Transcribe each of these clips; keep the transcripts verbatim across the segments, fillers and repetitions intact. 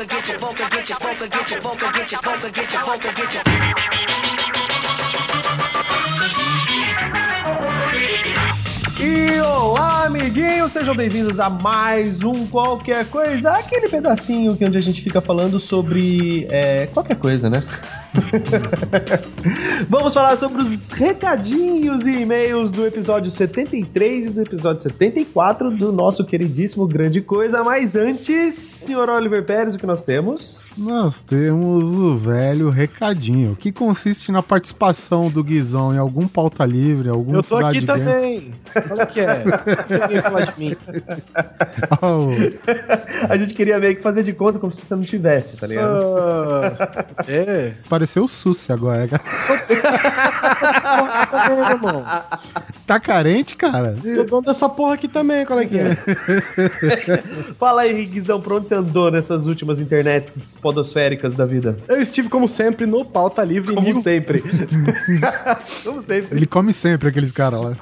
vocal, get your vocal, get your vocal, get your vocal, get your vocal, get your vocal, get your. E olá, amiguinhos, sejam bem-vindos a mais um Qualquer Coisa, aquele pedacinho que onde a gente fica falando sobre é, qualquer coisa, né? Vamos falar sobre os recadinhos e e-mails do episódio setenta e três e do episódio setenta e quatro do nosso queridíssimo Grande Coisa. Mas antes, senhor Oliver Pérez, o que nós temos? Nós temos o velho recadinho, que consiste na participação do Guizão em algum pauta livre, algum Eu tô cidade aqui game. Também. Olha o que é. Ninguém falar de mim. Oh. A gente queria meio que fazer de conta como se você não tivesse, tá ligado? Uh, é. Pareceu o Sussi agora. Tá carente, cara? Sou dono dessa porra aqui também, qual é que é? Fala aí, Guizão, pra onde você andou nessas últimas internets podosféricas da vida? Eu estive, como sempre, no Pauta Livre Como News. sempre. Como sempre. Ele come sempre, aqueles caras lá.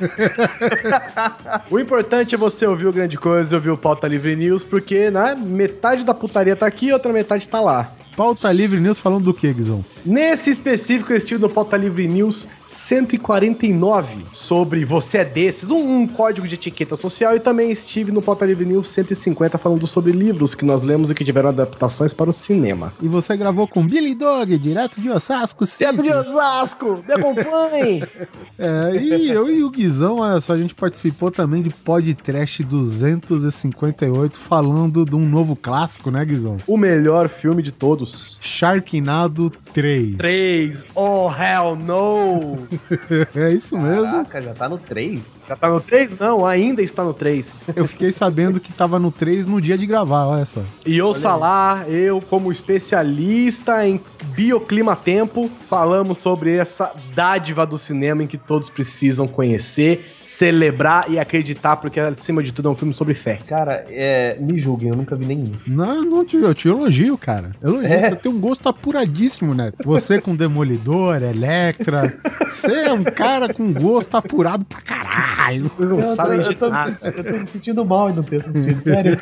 O importante é você ouvir o Grande Coisa e ouvir o Pauta Livre News, porque né, metade da putaria tá aqui e outra metade tá lá. Pauta Livre News falando do que, Guizão? Nesse específico, eu estive no Pauta Livre News cento e quarenta e nove, sobre Você é Desses, um, um código de etiqueta social, e também estive no Pauta Livre News cento e cinquenta falando sobre livros que nós lemos e que tiveram adaptações para o cinema. E você gravou com Billy Dog, direto de Osasco City. Direto de Osasco, me acompanhe! É, e eu e o Guizão, olha só, a gente participou também de Podcast duzentos e cinquenta e oito, falando de um novo clássico, né, Guizão? O melhor filme de todos. Sharknado três. três. Oh, hell no! É isso mesmo. Caraca, já tá no três? Já tá no três? Não, ainda está no três. Eu fiquei sabendo que tava no três no dia de gravar, olha só. E ouça lá, eu como especialista em bioclimatempo, falamos sobre essa dádiva do cinema em que todos precisam conhecer, celebrar e acreditar, porque acima de tudo é um filme sobre fé. Cara, é, me julguem, eu nunca vi nenhum. Não, não te, eu te elogio, cara. Elogio, É. Você tem um gosto apuradíssimo, né? Você com Demolidor, Electra. Você é um cara com gosto apurado pra caralho. Vocês não Eu tô, sabem de eu, tô me nada. sentindo, eu tô me sentindo mal em não ter assistido, sério.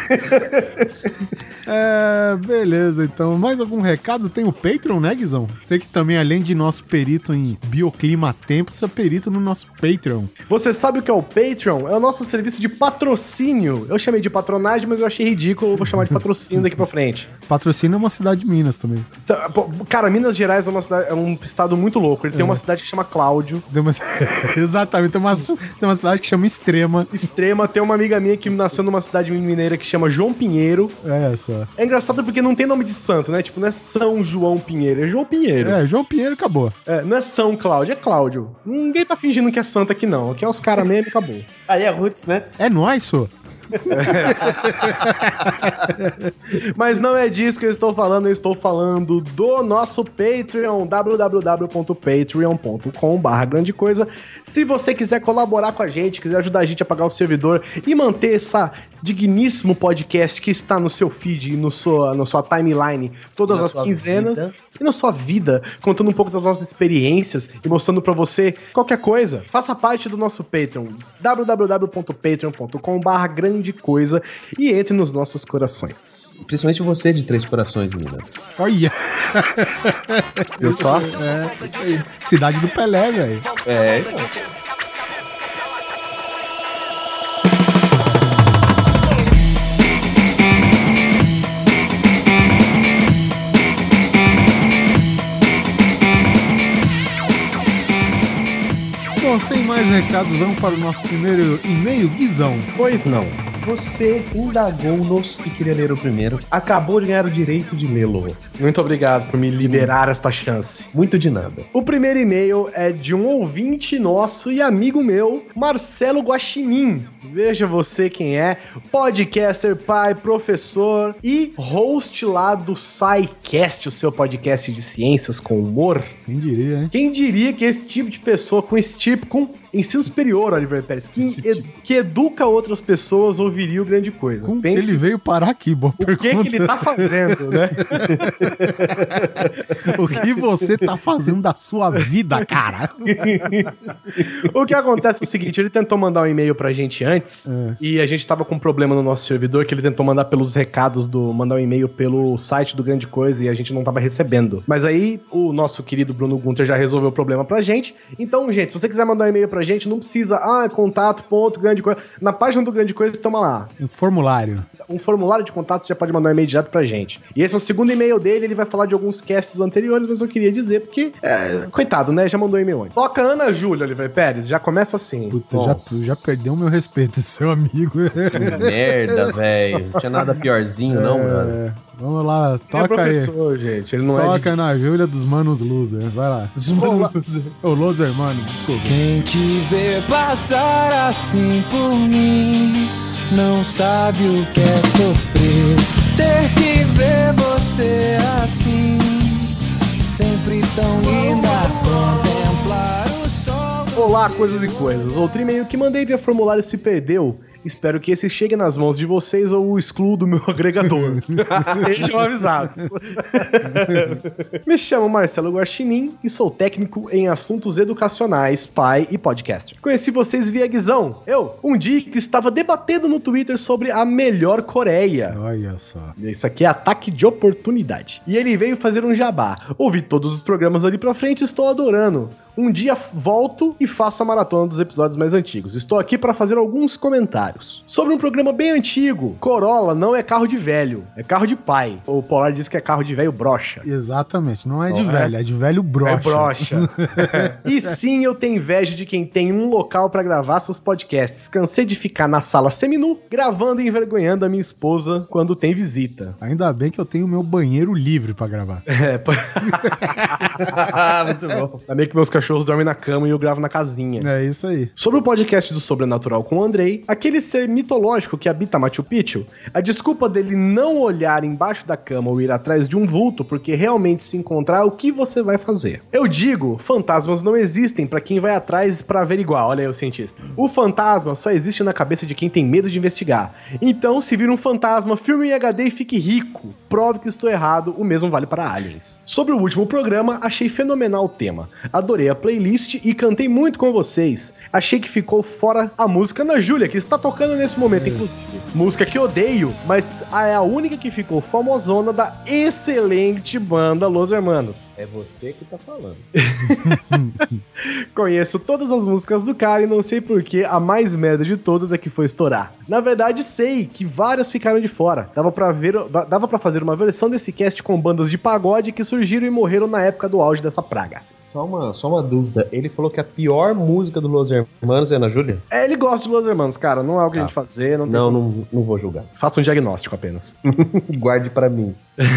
É, beleza, então. Mais algum recado? Tem o Patreon, né, Guizão? Você que também, além de nosso perito em bioclima tempo, você é perito no nosso Patreon. Você sabe o que é o Patreon? É o nosso serviço de patrocínio. Eu chamei de patronagem, mas eu achei ridículo, eu vou chamar de patrocínio daqui pra frente. Patrocínio é uma cidade de Minas também. Tá, pô, cara, Minas Gerais é, uma cidade- é um estado muito louco. Ele tem uma cidade que chama Cláudio. Tem uma... Exatamente, tem uma, tem uma cidade que chama Extrema. Extrema, tem uma amiga minha que nasceu numa cidade mineira que chama João Pinheiro. É essa. É engraçado porque não tem nome de santo, né? Tipo, não é São João Pinheiro, é João Pinheiro. É, João Pinheiro acabou. É, não é São Cláudio, é Cláudio. Ninguém tá fingindo que é santo aqui, não. Aqui é os caras mesmo e acabou. Aí é Roots, né? É nóis, só. Mas não é disso que eu estou falando, eu estou falando do nosso Patreon, w w w ponto patreon ponto com barra grande coisa. Se você quiser colaborar com a gente, quiser ajudar a gente a pagar o servidor e manter essa digníssimo podcast que está no seu feed e no sua, na sua timeline todas Na as sua quinzenas vida. e na sua vida, contando um pouco das nossas experiências e mostrando pra você qualquer coisa, faça parte do nosso Patreon, w w w ponto patreon ponto com barra grande coisa, e entre nos nossos corações. Principalmente você de Três Corações, Minas. Olha. Viu só? É, isso aí. Cidade do Pelé, velho. É, então. Bom, sem mais recados, vamos para o nosso primeiro e-mail, Guizão. Pois não. Você indagou-nos e queria ler o primeiro. Acabou de ganhar o direito de lê-lo. Muito obrigado por me liberar esta chance. Muito de nada. O primeiro e-mail é de um ouvinte nosso e amigo meu, Marcelo Guaxinim. Veja você quem é, podcaster, pai, professor e host lá do SciCast, o seu podcast de ciências com humor. Quem diria, hein? Quem diria que esse tipo de pessoa com esse tipo, com ensino superior, Oliver Pérez, que, ed, que educa outras pessoas, ouviria o Grande Coisa. Como que ele veio parar aqui, boa O pergunta. que que ele tá fazendo, né? O que você tá fazendo da sua vida, cara? O que acontece é o seguinte, ele tentou mandar um e-mail pra gente antes, É. e a gente tava com um problema no nosso servidor, que ele tentou mandar pelos recados do... mandar um e-mail pelo site do Grande Coisa, e a gente não tava recebendo. Mas aí, o nosso querido Bruno Gunter já resolveu o problema pra gente. Então, gente, se você quiser mandar um e-mail pra gente, não precisa, ah, contato, ponto, Grande Coisa. Na página do Grande Coisa, toma lá. Um formulário. Um formulário de contato, você já pode mandar um e-mail direto pra gente. E esse é o segundo e-mail dele, ele vai falar de alguns casts anteriores, mas eu queria dizer, porque, é, coitado, né, já mandou um e-mail antes. Toca Ana Júlia, Oliver Pérez, já começa assim. Puta, já, já perdeu o meu respeito, esse seu amigo. Que merda, velho. Não tinha nada piorzinho, não, mano. É, vamos lá, É toca professor, gente, ele não Toca é de... na Júlia dos Manos Loser, vai lá. Ô, Loser, mano, desculpa. Quem te vê passar assim por mim não sabe o que é sofrer. Ter que ver você assim, sempre tão linda, contemplar o sol. Olá, coisas e coisas. Outro e-mail que mandei via formulário se perdeu. Espero que esse chegue nas mãos de vocês ou o excluo do meu agregador. Sejam avisados. Me chamo Marcelo Guaxinim e sou técnico em assuntos educacionais, pai e podcaster. Conheci vocês via Guizão. Eu, um dia que estava debatendo no Twitter sobre a melhor Coreia. Olha só. Isso aqui é ataque de oportunidade. E ele veio fazer um jabá. Ouvi todos os programas ali pra frente e estou adorando. Um dia volto e faço a maratona dos episódios mais antigos. Estou aqui para fazer alguns comentários. Sobre um programa bem antigo, Corolla não é carro de velho, é carro de pai. O Polar diz que é carro de velho brocha. Exatamente, não é de Oh, velho, é, é de velho brocha. É brocha. E sim, eu tenho inveja de quem tem um local pra gravar seus podcasts. Cansei de ficar na sala seminu, gravando e envergonhando a minha esposa quando tem visita. Ainda bem que eu tenho meu banheiro livre pra gravar. É, pô. Muito bom. Ainda bem que meus cachorros dormem na cama e eu gravo na casinha. É isso aí. Sobre o podcast do Sobrenatural com o Andrei, aquele ser mitológico que habita Machu Picchu, a desculpa dele não olhar embaixo da cama ou ir atrás de um vulto porque realmente se encontrar, o que você vai fazer? Eu digo, fantasmas não existem pra quem vai atrás pra averiguar, olha aí o cientista. O fantasma só existe na cabeça de quem tem medo de investigar. Então, se vir um fantasma, filme em H D e fique rico. Prove que estou errado, o mesmo vale para aliens. Sobre o último programa, achei fenomenal o tema. Adorei a playlist e cantei muito com vocês. Achei que ficou fora a música Ana Júlia, que está tocando nesse momento, inclusive. Música que odeio, mas é a única que ficou famosona da excelente banda Los Hermanos. É você que tá falando. Conheço todas as músicas do cara e não sei por que a mais merda de todas é que foi estourar. Na verdade, sei que várias ficaram de fora. Dava pra, ver, dava pra fazer uma versão desse cast com bandas de pagode que surgiram e morreram na época do auge dessa praga. Só uma, só uma dúvida. Ele falou que a pior música do Los Hermanos é Ana Júlia? É, ele gosta de Los Hermanos, cara. Não é o que Ah. a gente fazer. Não, tem Não, como. não, não vou julgar. Faça um diagnóstico apenas. Guarde pra mim.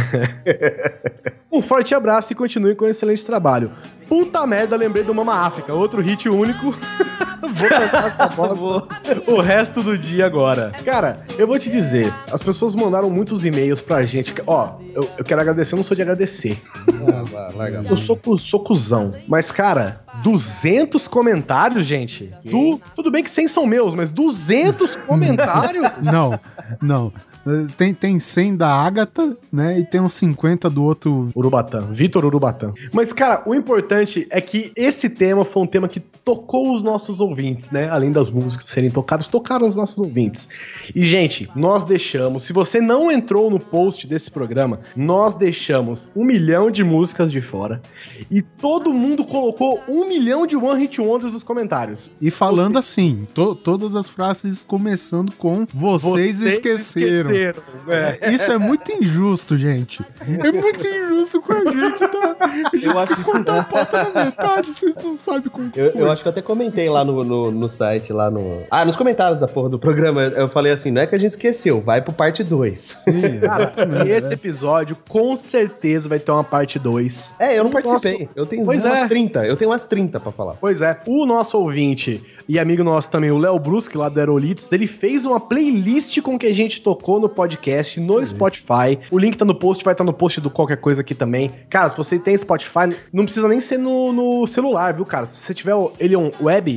Um forte abraço e continue com um excelente trabalho. Puta merda, lembrei do Mama África, outro hit único. Vou cantar essa bosta o resto do dia agora. Cara, eu vou te dizer, as pessoas mandaram muitos e-mails pra gente. Ó, eu, eu quero agradecer, eu não sou de agradecer. Ah, larga. Eu sou, cu- sou cuzão. Mas, cara, duzentos comentários, gente? Du- tudo bem que cem são meus, mas duzentos comentários? Não, não. Tem, tem cem da Agatha, né? E tem uns cinquenta do outro. Urubatã, Vitor Urubatã. Mas, cara, o importante é que esse tema foi um tema que tocou os nossos ouvintes, né? Além das músicas serem tocadas, tocaram os nossos ouvintes. E, gente, nós deixamos, se você não entrou no post desse programa, nós deixamos um milhão de músicas de fora e todo mundo colocou um milhão de One Hit Wonders nos comentários. E falando assim, to- todas as frases começando com vocês, esqueceram. É. Isso é muito injusto, gente. É muito injusto com a gente, tá? A gente Eu acho que contar a pauta na metade, vocês não sabem como que Eu, foi. eu acho que eu até comentei lá no, no, no site, lá no... Ah, nos comentários da porra do programa, eu, eu falei assim, não é que a gente esqueceu, vai pro parte dois. Sim, Cara, esse episódio com certeza vai ter uma parte dois. É, eu não O participei. nosso- Eu tenho Pois umas é. trinta, eu tenho umas trinta pra falar. Pois é, o nosso ouvinte e amigo nosso também, o Léo Brusque, lá do Aerolitos, ele fez uma playlist com que a gente tocou no podcast, no Spotify. O link tá no post, vai estar no post do qualquer coisa aqui também. Cara, se você tem Spotify, não precisa nem ser no, no celular, viu, cara? Se você tiver o Elion Web,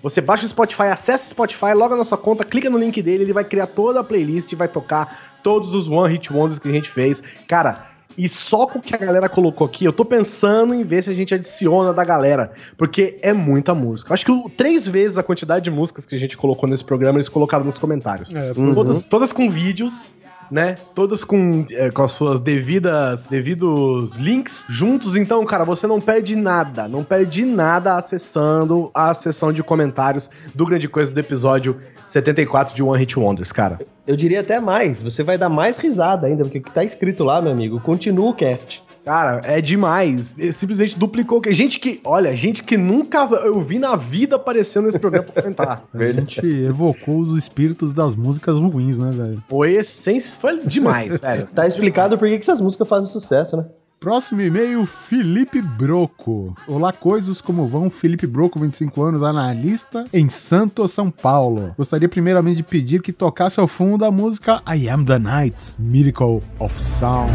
Você baixa o Spotify, acessa o Spotify, loga na sua conta, clica no link dele, ele vai criar toda a playlist e vai tocar todos os One Hit Wonders que a gente fez. Cara, e só com o que a galera colocou aqui, eu tô pensando em ver se a gente adiciona da galera, porque é muita música. Acho que o, três vezes a quantidade de músicas que a gente colocou nesse programa, eles colocaram nos comentários. É, foi- todas, todas com vídeos, né? Todas com, é, com as suas devidas devidos links juntos. Então, cara, você não perde nada. Não perde nada acessando a seção de comentários do Grande Coisa do episódio setenta e quatro de One Hit Wonders, cara. Eu diria até mais, você vai dar mais risada ainda, porque o que tá escrito lá, meu amigo, continua o cast. Cara, é demais. Ele simplesmente duplicou. Gente que, olha, gente que nunca eu vi na vida aparecendo nesse programa pra comentar. A gente evocou os espíritos das músicas ruins, né, velho? Foi essência, foi demais, velho. Tá explicado por que que essas músicas fazem sucesso, né? Próximo e-mail, Felipe Broco. Olá, coisas, como vão? Felipe Broco, vinte e cinco anos, analista em Santos, São Paulo. Gostaria primeiramente de pedir que tocasse ao fundo a música I Am The Night, Miracle of Sound.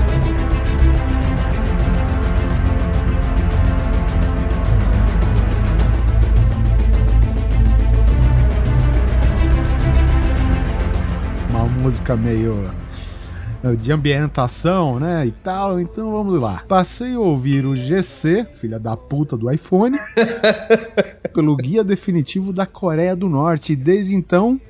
Uma música meio de ambientação, né, e tal, então vamos lá. Passei a ouvir o G C, filha da puta do iPhone, pelo guia definitivo da Coreia do Norte, e desde então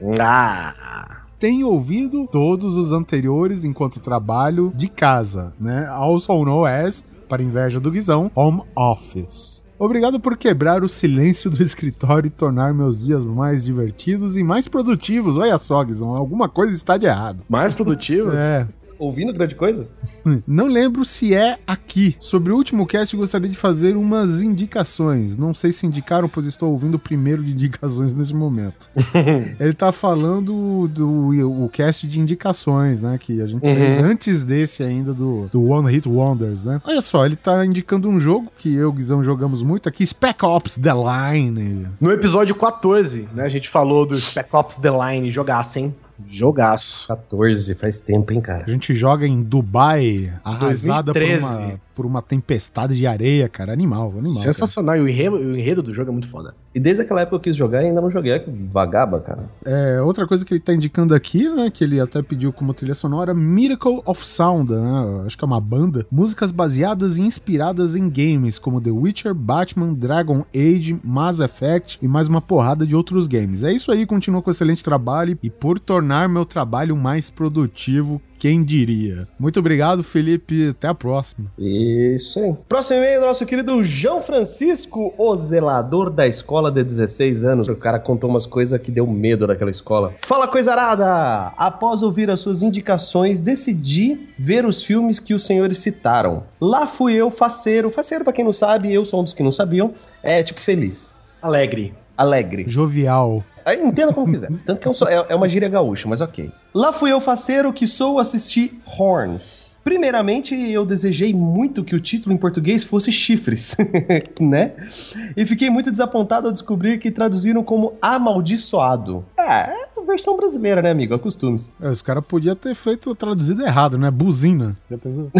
Ah, tenho ouvido todos os anteriores enquanto trabalho de casa, né, also known as, para inveja do Guizão, Home Office. Obrigado por quebrar o silêncio do escritório e tornar meus dias mais divertidos e mais produtivos. Olha só, Guizão, alguma coisa está de errado. mais produtivos? É. Ouvindo grande coisa? Não lembro se é aqui. Sobre o último cast, gostaria de fazer umas indicações. Não sei se indicaram, pois estou ouvindo o primeiro de indicações nesse momento. Ele tá falando do o cast de indicações, né? Que a gente Uhum. fez antes desse ainda, do, do One Hit Wonders, né? Olha só, ele tá indicando um jogo que eu e o Guizão jogamos muito aqui, Spec Ops The Line. No episódio quatorze, né, a gente falou do Spec Ops The Line, jogaço, hein? Jogaço. quatorze, faz tempo, hein, cara? A gente joga em Dubai, arrasada por dois mil e treze. uma, por uma tempestade de areia, cara. Animal, animal. cara. Sensacional. E o enredo, o enredo do jogo é muito foda. E desde aquela época que eu quis jogar, ainda não joguei, é que vagaba, cara. É, outra coisa que ele tá indicando aqui, né, que ele até pediu como trilha sonora, Miracle of Sound, né, acho que é uma banda, músicas baseadas e inspiradas em games como The Witcher, Batman, Dragon Age, Mass Effect e mais uma porrada de outros games. É isso aí, continua com excelente trabalho e por tornar meu trabalho mais produtivo, quem diria. Muito obrigado, Felipe, até a próxima. Isso aí. Próximo e-mail do nosso querido João Francisco, o zelador da escola de dezesseis anos. O cara contou umas coisas que deu medo daquela escola. Fala, coisa arada! Após ouvir as suas indicações, decidi ver os filmes que os senhores citaram. Lá fui eu, faceiro. Faceiro, pra quem não sabe, eu sou um dos que não sabiam. É tipo feliz. Alegre. Alegre. Jovial. Aí, entenda como quiser. Tanto que é, um só- é- é uma gíria gaúcha, mas ok. Lá fui eu, faceiro, que sou assistir Horns. Primeiramente, eu desejei muito que o título em português fosse Chifres, né? E fiquei muito desapontado ao descobrir que traduziram como Amaldiçoado. É, é a versão brasileira, né, amigo? Acostume-se. É, os caras podiam ter feito traduzido errado, né? Buzina. Já pensou?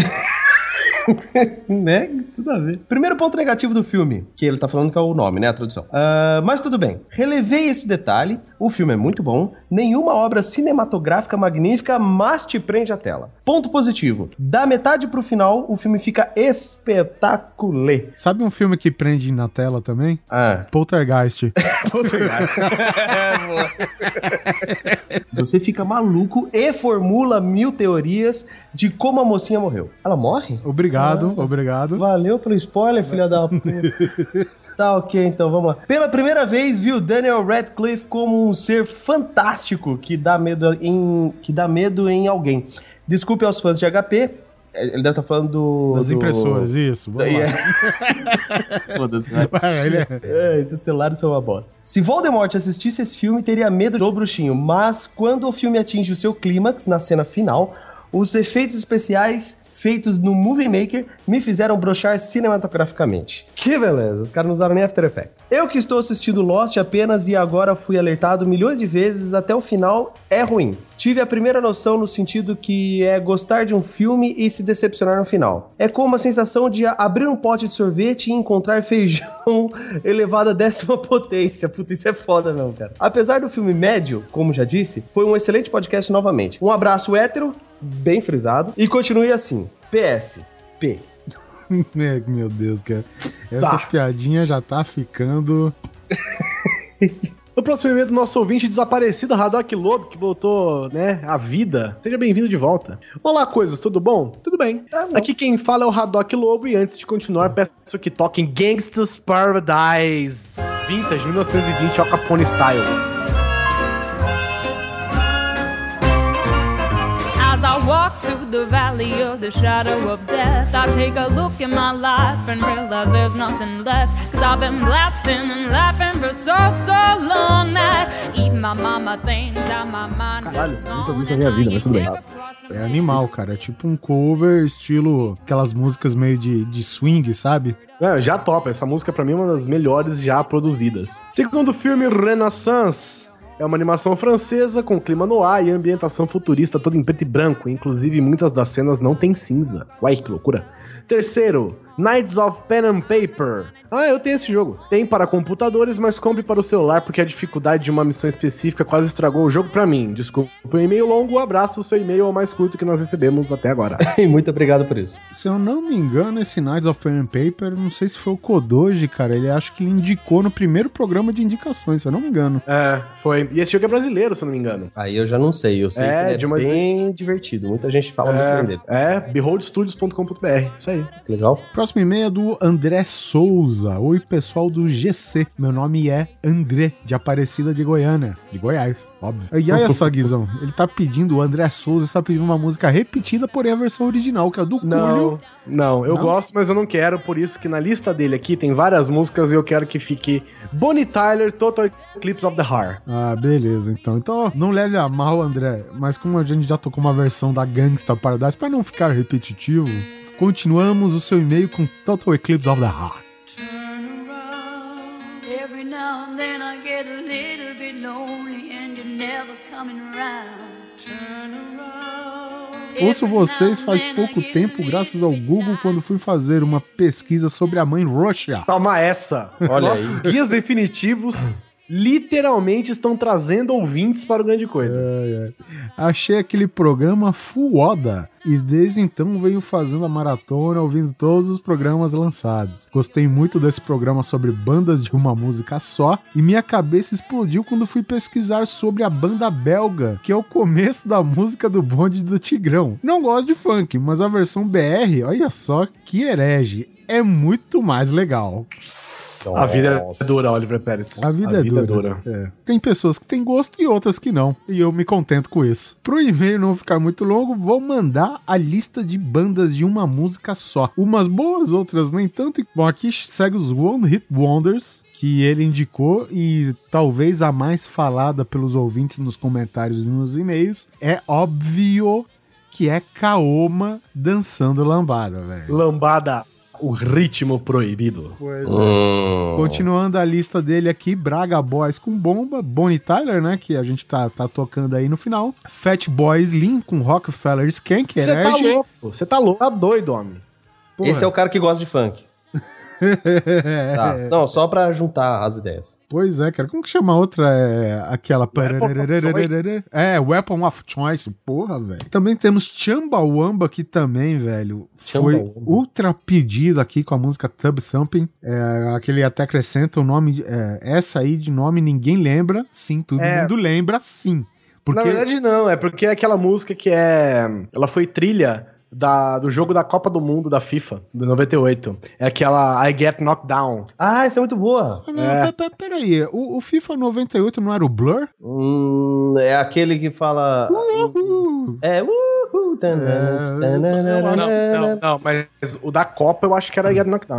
Né? Tudo a ver. Primeiro ponto negativo do filme, que ele tá falando que é o nome, né? A tradução. Ah, mas tudo bem. Relevei esse detalhe. O filme é muito bom. Nenhuma obra cinematográfica magnífica, mas te prende à tela. Ponto positivo. Da metade pro final, o filme fica espetacular. Sabe um filme que prende na tela também? Ah. Poltergeist. Você fica maluco e formula mil teorias de como a mocinha morreu. Ela morre? Obrigado, obrigado. Valeu pelo spoiler, filha da puta. Tá ok, então vamos lá. Pela primeira vez, viu Daniel Radcliffe como um ser fantástico que dá medo em, que dá medo em alguém. Desculpe aos fãs de H P, ele deve estar falando do... Das do- impressoras, isso. Vamos lá. É. Foda-se, vai. É, ele é- É, esses celulares são uma bosta. Se Voldemort assistisse esse filme, teria medo do bruxinho, mas quando o filme atinge o seu clímax, na cena final, os efeitos especiais feitos no Movie Maker me fizeram broxar cinematograficamente. Que beleza, os caras não usaram nem After Effects. Eu que estou assistindo Lost apenas e agora fui alertado milhões de vezes, até o final é ruim. Tive a primeira noção no sentido que é gostar de um filme e se decepcionar no final. É como a sensação de abrir um pote de sorvete e encontrar feijão elevado à décima potência. Puta, isso é foda mesmo, cara. Apesar do filme médio, como já disse, foi um excelente podcast novamente. Um abraço hétero, bem frisado, e continue assim. P S. P. Meu Deus, cara. Essas tá. piadinhas já tá ficando... No próximo e-mail do nosso ouvinte desaparecido, Haddock Lobo, que voltou, né, à vida. Seja bem-vindo de volta. Olá, coisas, tudo bom? Tudo bem. Tá bom. Aqui quem fala é o Haddock Lobo e antes de continuar, peço que toquem Gangsta's Paradise Vintage mil novecentos e vinte Al Capone Style. As I walk through the valley of the shadow of death, I take a look in my life and realize there's nothing left. Cause I've been blasting and laughing for so, so long that even my mama thinks that my mind Caralho, nunca vi isso na minha vida, mas tudo bem. É animal, cara. É tipo um cover estilo aquelas músicas meio de, de swing, sabe? É, já topa. Essa música pra mim é uma das melhores já produzidas. Segundo filme, Renaissance. É uma animação francesa com clima noir e ambientação futurista toda em preto e branco. Inclusive, muitas das cenas não tem cinza. Uai, que loucura. Terceiro, Knights of Pen and Paper. Ah, eu tenho esse jogo. Tem para computadores, mas compre para o celular porque a dificuldade de uma missão específica quase estragou o jogo pra mim. Desculpa o e-mail longo, um abraço, o seu e-mail é o mais curto que nós recebemos até agora. E muito obrigado por isso. Se eu não me engano, esse Knights of Pen and Paper, não sei se foi o Kodoji, cara, ele acho que ele indicou no primeiro programa de indicações, se eu não me engano. É, foi. E esse jogo é brasileiro, se eu não me engano. Aí eu já não sei, eu sei É, que ele é de uma- bem divertido. Muita gente fala muito É, bem dele. é behold studios ponto com ponto b r. Isso aí. Que legal. Próximo e-mail é do André Souza. Oi, pessoal do G C. Meu nome é André, de Aparecida de Goiânia. De Goiás, óbvio. E olha só, Guizão, ele tá pedindo, o André Souza está pedindo uma música repetida, porém a versão original, que é a do Não, Cúlio. não, eu Não? gosto, mas eu não quero, por isso que na lista dele aqui tem várias músicas e eu quero que fique Bonnie Tyler, Total Eclipse of the Heart. Ah, beleza, então. Então, ó, não leve a mal, André, mas como a gente já tocou uma versão da Gangsta Paradise, para não ficar repetitivo, continuamos o seu e-mail com Total Eclipse of the Heart. Every now and then I get a little bit lonely and you're never coming around. Turn around. Ouço vocês faz pouco tempo, graças ao Google, quando fui fazer uma pesquisa sobre a mãe Russia. Toma essa. Olha Nossos guias definitivos literalmente estão trazendo ouvintes para o Grande Coisa. É, é. Achei aquele programa foda e desde então venho fazendo a maratona, ouvindo todos os programas lançados. Gostei muito desse programa sobre bandas de uma música só e minha cabeça explodiu quando fui pesquisar sobre a banda belga, que é o começo da música do Bonde do Tigrão. Não gosto de funk, mas a versão B R, olha só que herege, é muito mais legal. A vida é dura, Oliver Pérez. A vida, a é, vida dura. é dura. É. Tem pessoas que têm gosto e outras que não. E eu me contento com isso. Pro e-mail não ficar muito longo, vou mandar a lista de bandas de uma música só. Umas boas, outras nem tanto. Bom, aqui segue os One Hit Wonders, que ele indicou, e talvez a mais falada pelos ouvintes nos comentários e nos e-mails. É óbvio que é Kaoma dançando lambada, velho. Lambada. O ritmo proibido. Pois é. Hum. Continuando a lista dele aqui, Braga Boys com Bomba, Bonnie Tyler, né, que a gente tá, tá tocando aí no final, Fat Boy Slim com Rockefeller Skank, Você tá louco, você tá louco, tá doido, homem. Porra. Esse é o cara que gosta de funk. Tá. Não, só pra juntar as ideias. Pois é, cara. Como que chama a outra? É aquela... Weapon of Choice. É, Weapon of Choice. Porra, velho. Também temos Chumbawamba, que também, velho, foi ultra pedido aqui com a música Tub Thumping. É, aquele até acrescenta o nome... É, essa aí de nome ninguém lembra. Sim, todo É. mundo lembra, sim. Porque... Na verdade não, é porque é aquela música que é... Ela foi trilha da, do jogo da Copa do Mundo da FIFA, de noventa e oito. É aquela I Get Knocked Down. Ah, essa é muito boa. Não, É. pe- pe- Peraí, o, o FIFA noventa e oito não era o Blur? Hum, é aquele que fala... Uhul. É, uhul. É, eu Não, não, não, mas o da Copa eu acho que era I Get Knocked Down, hein?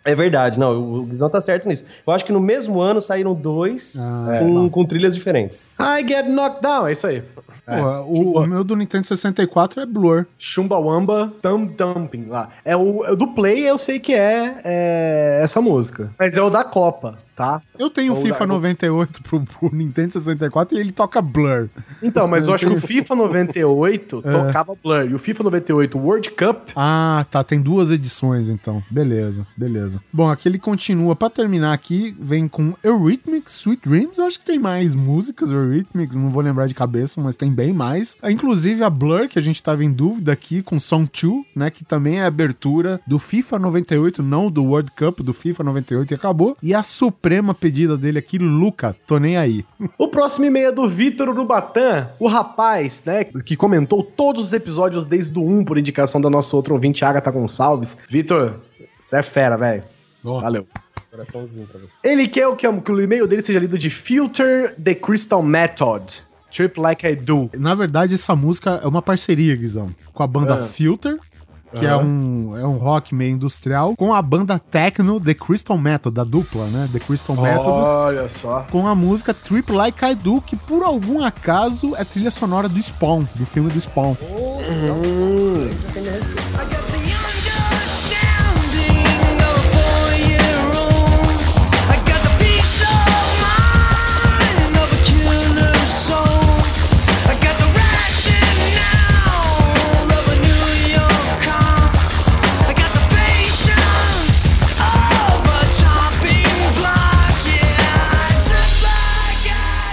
É verdade, não, o Guizão tá certo nisso. Eu acho que no mesmo ano saíram dois Ah, com, com trilhas diferentes. I Get Knocked Down, é isso aí. Pô, o, o meu do Nintendo sessenta e quatro é Blur. Chumbawamba Thumb Dumping lá. É o, é o do Play, eu sei que é, é essa música. Mas é o da Copa, tá? Eu tenho o Ou FIFA da- noventa e oito pro, pro Nintendo sessenta e quatro e ele toca Blur. Então, mas eu acho que o FIFA noventa e oito É. tocava Blur. E o FIFA noventa e oito World Cup... Ah, tá. Tem duas edições, então. Beleza, beleza. Bom, aqui ele continua. Pra terminar aqui, vem com Eurythmics, Sweet Dreams. Eu acho que tem mais músicas, Eurythmics. Não vou lembrar de cabeça, mas tem bem mais. Inclusive a Blur, que a gente tava em dúvida aqui, com Song dois, né? Que também é a abertura do FIFA noventa e oito, não do World Cup, do FIFA noventa e oito e acabou. E a suprema pedida dele aqui, Luca, tô nem aí. O próximo e-mail é do Vitor Urubatã, o rapaz, né, que comentou todos os episódios desde o um por indicação da nossa outra ouvinte, Agatha Gonçalves. Vitor, você é fera, velho. Ó. Valeu. Coraçãozinho pra você. Ele quer o que, que o e-mail dele seja lido de Filter the Crystal Method. Trip Like I Do. Na verdade, essa música é uma parceria, Guizão, com a banda Ah. Filter, que é, Aham. um, é um rock meio industrial, com a banda techno The Crystal Method, da dupla, né? The Crystal Method, Olha só. com a música Trip Like I Do, que por algum acaso é trilha sonora do Spawn, do filme do Spawn. Hum. I got the understanding of a four-year-old. I got the peace of mind of a killer soul. I got the rationale of a New York cop. I got the patience of a chopping block. Yeah, just like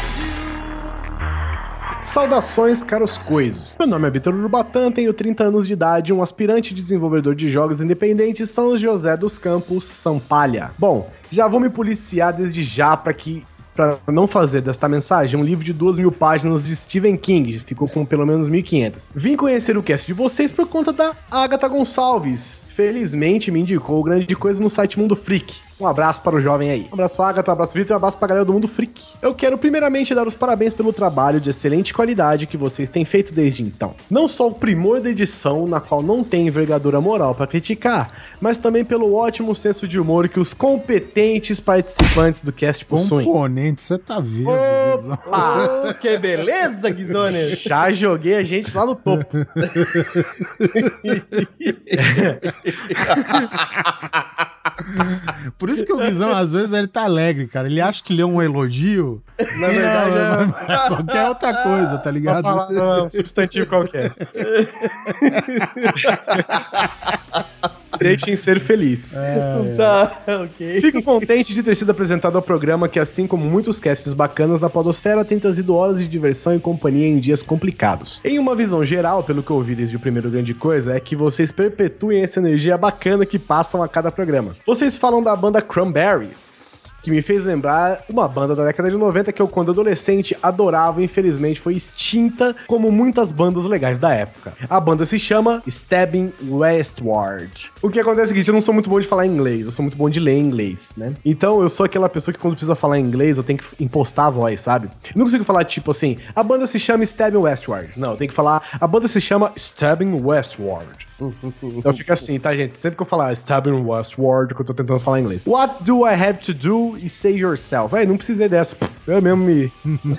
I do. Saudações, caros coisos. Meu nome é Vitor Urubatã, tenho trinta anos de idade, um aspirante desenvolvedor de jogos independentes, São José dos Campos, Sampalha. Bom, já vou me policiar desde já para que para não fazer desta mensagem um livro de duas mil páginas de Stephen King, ficou com pelo menos mil e quinhentas. Vim conhecer o cast de vocês por conta da Agatha Gonçalves. Felizmente me indicou grande coisa no site Mundo Freak. Um abraço para o jovem aí. Um abraço pra Agatha, um abraço Vitor e um abraço pra galera do Mundo Freak. Eu quero primeiramente dar os parabéns pelo trabalho de excelente qualidade que vocês têm feito desde então. Não só o primor da edição, na qual não tem envergadura moral para criticar, mas também pelo ótimo senso de humor que os competentes participantes do cast possuem. Componente, você tá vendo, Guizão. Oh, que beleza, Guizone! Já joguei a gente lá no topo. Por isso que o Guizão, às vezes, ele tá alegre, cara. Ele acha que lê um elogio. Na verdade, não, é qualquer outra coisa, tá ligado? Pra falar, não, um substantivo qualquer. Deixem ser feliz. Tá, ok. Fico contente de ter sido apresentado ao programa que, assim como muitos casts bacanas da podosfera, tem trazido horas de diversão e companhia em dias complicados. Em uma visão geral, pelo que eu ouvi desde o primeiro grande coisa, é que vocês perpetuem essa energia bacana que passam a cada programa. Vocês falam da banda Cranberries, que me fez lembrar uma banda da década de noventa que eu, quando adolescente, adorava e infelizmente foi extinta, como muitas bandas legais da época. A banda se chama Stabbing Westward. O que acontece é o seguinte, eu não sou muito bom de falar inglês, eu sou muito bom de ler inglês, né? Então eu sou aquela pessoa que quando precisa falar inglês, eu tenho que impostar a voz, sabe? Eu não consigo falar tipo assim, a banda se chama Stabbing Westward. Não, eu tenho que falar, a banda se chama Stabbing Westward. Então fica assim, tá, gente? Sempre que eu falar Stabbing Westward, que eu tô tentando falar inglês. What do I have to do e say yourself? Véi, não precisei dessa. Eu mesmo me...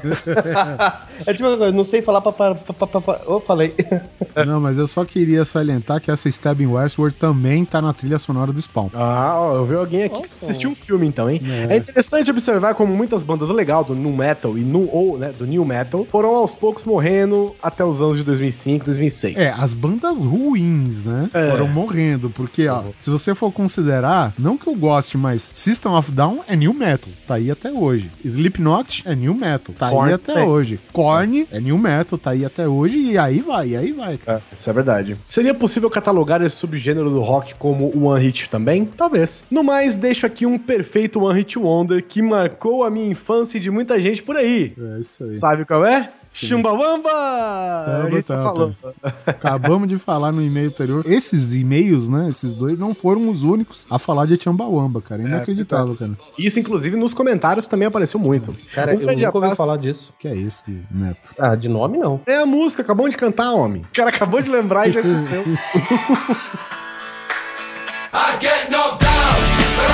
É tipo, eu não sei falar pra... pra, pra, pra, pra. Oh, falei. Não, mas eu só queria salientar que essa Stabbing Westward também tá na trilha sonora do Spawn. Ah, ó, eu vi alguém aqui que assistiu um filme então, hein? É. é interessante observar como muitas bandas legais do nu metal e nu, ou, né, do new metal foram aos poucos morrendo até os anos de dois mil e cinco, dois mil e seis. É, as bandas ruins, né? É. Foram morrendo. Porque, ó, se você for considerar, não que eu goste, mas System of Down é new metal. Tá aí até hoje. Slipknot é new metal. Tá Korn aí até é. hoje. Korn é new metal. Tá aí até hoje. E aí vai, e aí vai, cara. É, isso é verdade. Seria possível catalogar esse subgênero do rock como um one hit também? Talvez. No mais, deixo aqui um perfeito one hit wonder que marcou a minha infância e de muita gente por aí. É isso aí. Sabe qual é? Sim. Chumbawamba! A Tamo, gente tá tamo, falando. Acabamos de falar no e-mail anterior. Esses e-mails, né? Esses dois não foram os únicos a falar de Chumbawamba, cara. É inacreditável, cara. Isso, inclusive, nos comentários também apareceu muito. Cara, Um eu grande nunca ouvi abraço. falar disso. Que é isso, Neto? Ah, de nome não. É a música, acabou de cantar, homem. O cara acabou de lembrar e já esqueceu. I get knocked down, but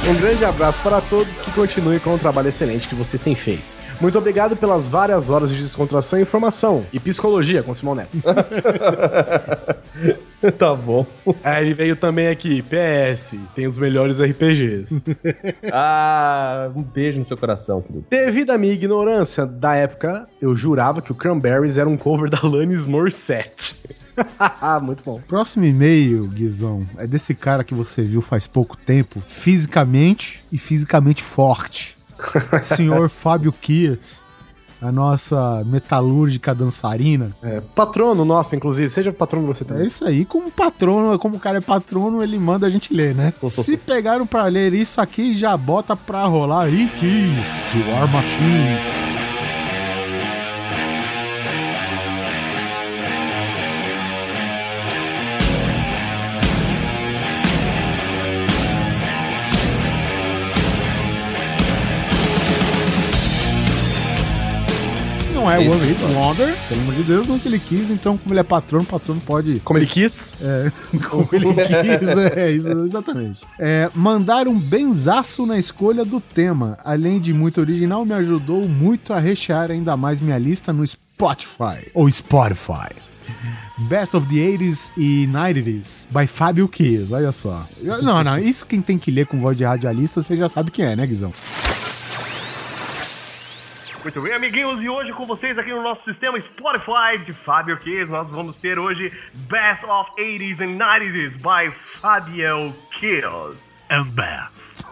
Um grande abraço para todos, que continuem com o trabalho excelente que vocês têm feito. Muito obrigado pelas várias horas de descontração, informação e psicologia com o Simão Neto. Tá bom. Aí ele veio também aqui, P S, tem os melhores R P Gs. Ah, um beijo no seu coração, querido. Devido à minha ignorância da época, eu jurava que o Cranberries era um cover da Alanis Morissette. Muito bom. Próximo e-mail, Guizão, é desse cara que você viu faz pouco tempo, fisicamente e fisicamente forte. Senhor Fábio Kias, a nossa metalúrgica dançarina. É, patrono nosso, inclusive, seja patrono você também. É isso aí, como patrono, como o cara é patrono, ele manda a gente ler, né? Se pegaram pra ler isso aqui, já bota pra rolar aí, que isso, War Machine. Não é One Hit Wonder, pelo amor de Deus, não que ele quis, então como ele é patrono, o patrono pode... Como ele quis? É, como ele quis, é, isso, exatamente. É, mandar um benzaço na escolha do tema, além de muito original, me ajudou muito a rechear ainda mais minha lista no Spotify, ou Spotify. Best of the eighties e nineties, by Fábio Kias, olha só. Não, não, isso quem tem que ler com voz de radialista, você já sabe quem é, né, Guizão? Muito bem, amiguinhos, e hoje com vocês aqui no nosso sistema Spotify de Fábio Kias, nós vamos ter hoje Best of eighties and nineties by Fábio Kias and Beth.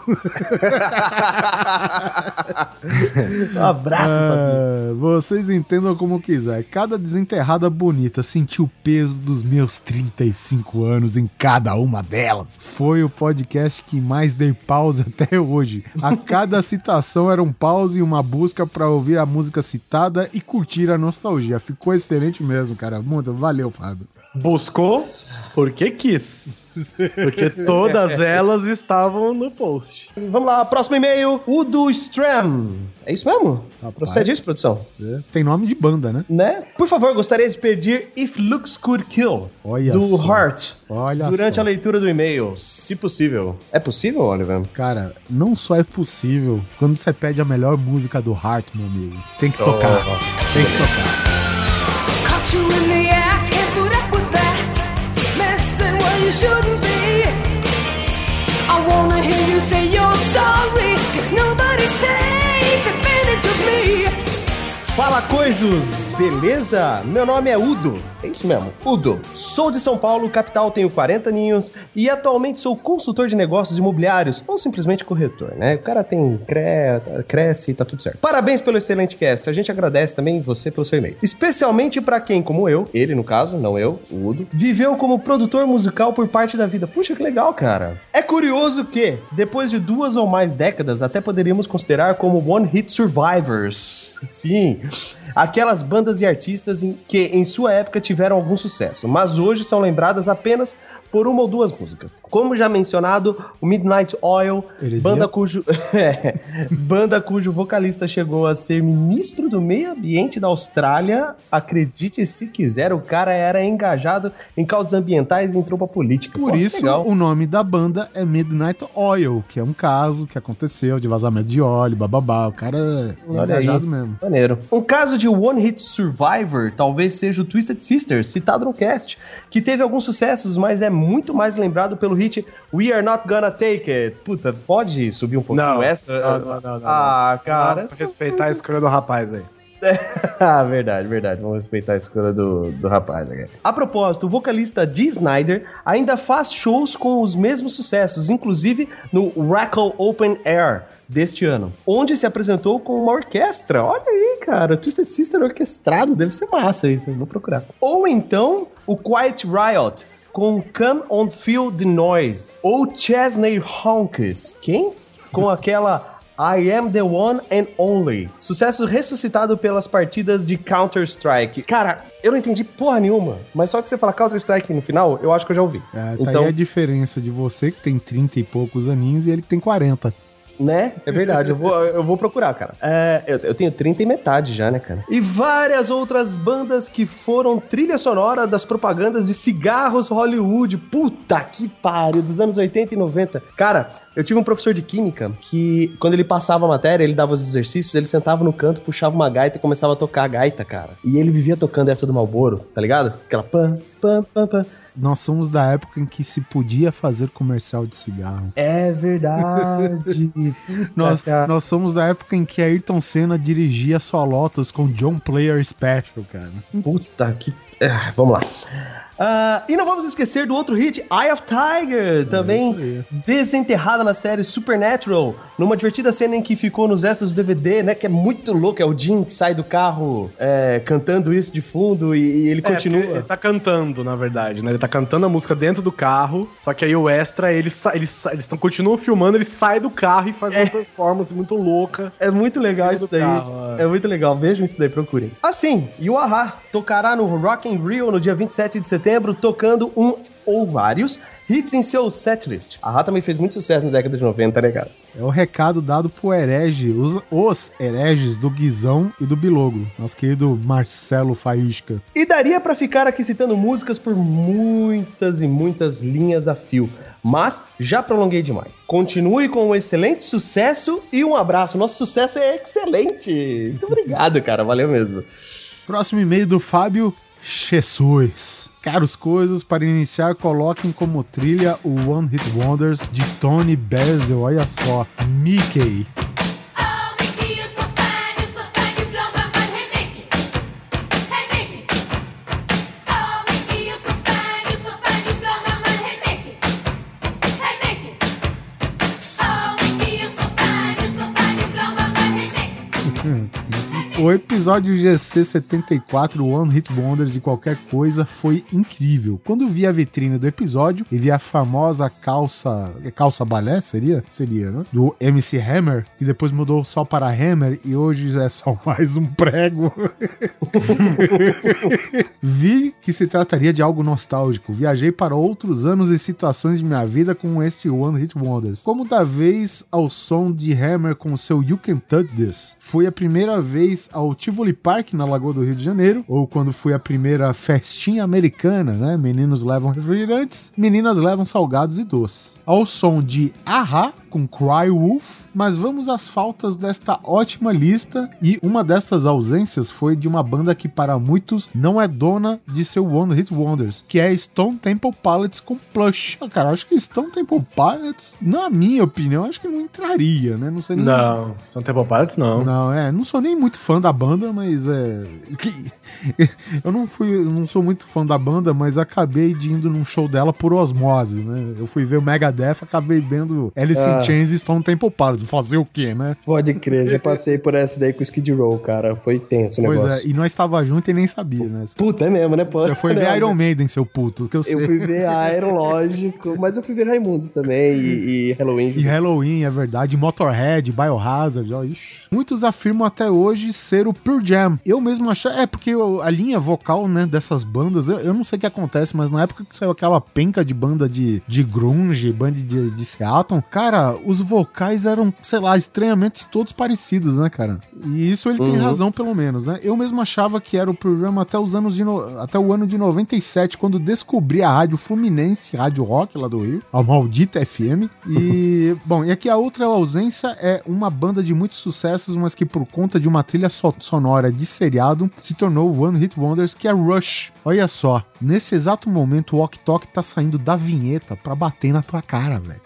Um abraço, ah, vocês entendam como quiser. Cada desenterrada bonita sentiu o peso dos meus trinta e cinco anos em cada uma delas. Foi o podcast que mais dei pause até hoje. A cada citação era um pause e uma busca pra ouvir a música citada e curtir a nostalgia. Ficou excelente mesmo, cara. Muito valeu, Fábio. Buscou porque quis. Porque todas elas estavam no post. Vamos lá, próximo e-mail, o do Stram. É isso mesmo? Rapaz. Procede isso, produção? É, tem nome de banda, né? Né? Por favor, gostaria de pedir If Looks Could Kill, Olha do só. Heart, Olha durante só. a leitura do e-mail, se possível. É possível, Oliver? Cara, não só é possível, quando você pede a melhor música do Heart, meu amigo, tem que tocar. Tem que tocar. Caught you in the act, can't put up with that. Messing where you shouldn't be. I wanna hear you say you're sorry, 'cause nobody takes advantage of me. Fala, coisos! Beleza? Meu nome é Udo. É isso mesmo, Udo. Sou de São Paulo, capital, tenho quarenta aninhos e atualmente sou consultor de negócios imobiliários ou simplesmente corretor, né? O cara tem cre... cresce e tá tudo certo. Parabéns pelo excelente cast. A gente agradece também você pelo seu e-mail. Especialmente pra quem, como eu, ele no caso, não eu, o Udo, viveu como produtor musical por parte da vida. Puxa, que legal, cara. É curioso que, depois de duas ou mais décadas, até poderíamos considerar como One Hit Survivors. Sim, aquelas bandas e artistas em que em sua época tiveram algum sucesso, mas hoje são lembradas apenas por uma ou duas músicas. Como já mencionado, o Midnight Oil, Heresia. banda cujo é, banda cujo vocalista chegou a ser ministro do meio ambiente da Austrália. Acredite se quiser, o cara era engajado em causas ambientais e em tropa política. Por Pô, isso, legal. o nome da banda é Midnight Oil, que é um caso que aconteceu de vazamento de óleo, bababá. O cara é Olha aí. engajado mesmo. Maneiro. Um caso de One Hit Survivor talvez seja o Twisted Sister, citado no cast, que teve alguns sucessos, mas é muito mais lembrado pelo hit We Are Not Gonna Take It. Puta, pode subir um pouquinho Não, essa? não, não, não, não, Ah, cara. Vamos respeitar a escolha do rapaz aí. Ah, verdade, verdade. Vamos respeitar a escolha do, do rapaz. Né? A propósito, o vocalista Dee Snider ainda faz shows com os mesmos sucessos, inclusive no Rackle Open Air deste ano, onde se apresentou com uma orquestra. Olha aí, cara, Twisted Sister orquestrado, deve ser massa isso, eu vou procurar. Ou então, o Quiet Riot, com Come On Feel The Noise. Ou Chesney Hawkins. Quem? Com aquela I Am The One and Only. Sucesso ressuscitado pelas partidas de Counter-Strike. Cara, eu não entendi porra nenhuma, mas só que você fala Counter-Strike no final, eu acho que eu já ouvi. É, tá então, aí a diferença de você que tem trinta e poucos aninhos e ele que tem quarenta. né? É verdade, eu vou, eu vou procurar, cara. É, eu, eu tenho trinta e metade já, né, cara? E várias outras bandas que foram trilha sonora das propagandas de cigarros Hollywood. Puta que pariu, dos anos oitenta e noventa. Cara, Eu tive um professor de química que, quando ele passava a matéria, ele dava os exercícios, ele sentava no canto, puxava uma gaita e começava a tocar a gaita, cara. E ele vivia tocando essa do Marlboro, tá ligado? Aquela pam, pam, pam, pam. Nós somos da época em que se podia fazer comercial de cigarro. É verdade. Nós, Cara. nós somos da época em que Ayrton Senna dirigia sua Lotus com John Player Special, cara. Puta que... Ah, vamos lá. Ah, e não vamos esquecer do outro hit, Eye of Tiger, também desenterrada na série Supernatural, numa divertida cena em que ficou nos extras do D V D, né, que é muito louco, é o Jim que sai do carro é, cantando isso de fundo e, e ele É, continua. porque ele tá cantando, na verdade, né? Ele tá cantando a música dentro do carro, só que aí o extra, eles, sa- eles, sa- eles tão, continuam filmando, ele sai do carro e faz uma performance muito louca. É muito legal Cima isso do daí. carro, é. É muito legal. Vejam isso daí, procurem. Assim, e o A-ha tocará no Rock in Rio no dia vinte e sete de setembro, tocando um ou vários hits em seu setlist. A A-ha também fez muito sucesso na década de noventa, né, cara? É o recado dado pro herege, os, os hereges do Guizão e do Bilogo, nosso querido Marcelo Faísca. E daria pra ficar aqui citando músicas por muitas e muitas linhas a fio, mas já prolonguei demais. Continue com um excelente sucesso e um abraço. Nosso sucesso é excelente. Muito obrigado, cara. Valeu mesmo. Próximo e-mail do Fábio Jesus. Caros coisas, para iniciar, coloquem como trilha o One Hit Wonders de Tony Basil. Olha só, Mickey. Oh, Mickey, you're so fine, you're so fine, you blow my mind. Hey, Mickey. Hey, Mickey. Oh, Mickey, you're so fine, you're so fine, you blow my mind. Hey, Mickey. Hey, Mickey. Oh, Mickey, you're so fine, you're so fine, you blow my mind. Hey, Mickey. O episódio G C setenta e quatro, One Hit Wonders de qualquer coisa, foi incrível. Quando vi a vitrine do episódio e vi a famosa calça... Calça balé, seria? Seria, né? Do M C Hammer, que depois mudou só para Hammer e hoje é só mais um prego. Vi que se trataria de algo nostálgico. Viajei para outros anos e situações de minha vida com este One Hit Wonders. Como da vez ao som de Hammer com seu You Can Touch This. Foi a primeira vez ao Tivoli Park na Lagoa do Rio de Janeiro, ou quando foi a primeira festinha americana, né? Meninos levam refrigerantes, meninas levam salgados e doces. Ao som de A-ha com Cry Wolf, mas vamos às faltas desta ótima lista, e uma destas ausências foi de uma banda que para muitos não é dona de seu One Hit Wonders, que é Stone Temple Pilots com Plush. Ah, cara, acho que Stone Temple Pilots, na minha opinião, acho que não entraria, né? Não sei nem... Não, são Temple Pilots, não. Não, é, não sou nem muito fã da banda, mas é... que- eu não fui, eu não sou muito fã da banda, mas acabei de indo num show dela por osmose, né? Eu fui ver o Megadeth, acabei vendo Alice in Ah. Chains e Stone Temple Pilots. Fazer o quê, né? Pode crer, já passei por essa daí com o Skid Row, cara. Foi tenso o Pois negócio. é, e nós estava junto e nem sabia, né? Puta, é mesmo, né? Pô, Você foi ver Não, Iron Maiden, seu puto, que eu sei. Eu fui ver Iron, lógico, mas eu fui ver Raimundos também e, e Halloween. E Halloween, é verdade, Motorhead, Biohazard, ó, ixi. Muitos afirmam até hoje ser o Pearl Jam. Eu mesmo achei, é porque eu- a linha vocal, né, dessas bandas, eu, eu não sei o que acontece, mas na época que saiu aquela penca de banda de, de grunge, banda de, de Seattle, cara, os vocais eram, sei lá, estranhamente todos parecidos, né, cara? E isso ele tem razão, pelo menos, né? Eu mesmo achava que era o programa até os anos de no- até o ano de noventa e sete, quando descobri a rádio Fluminense, Rádio Rock lá do Rio, a maldita F M. E, bom, e aqui a outra ausência é uma banda de muitos sucessos, mas que por conta de uma trilha so- sonora de seriado se tornou One Hit Wonders, que é Rush. Olha só, nesse exato momento o Walk Talk tá saindo da vinheta pra bater na tua cara, velho.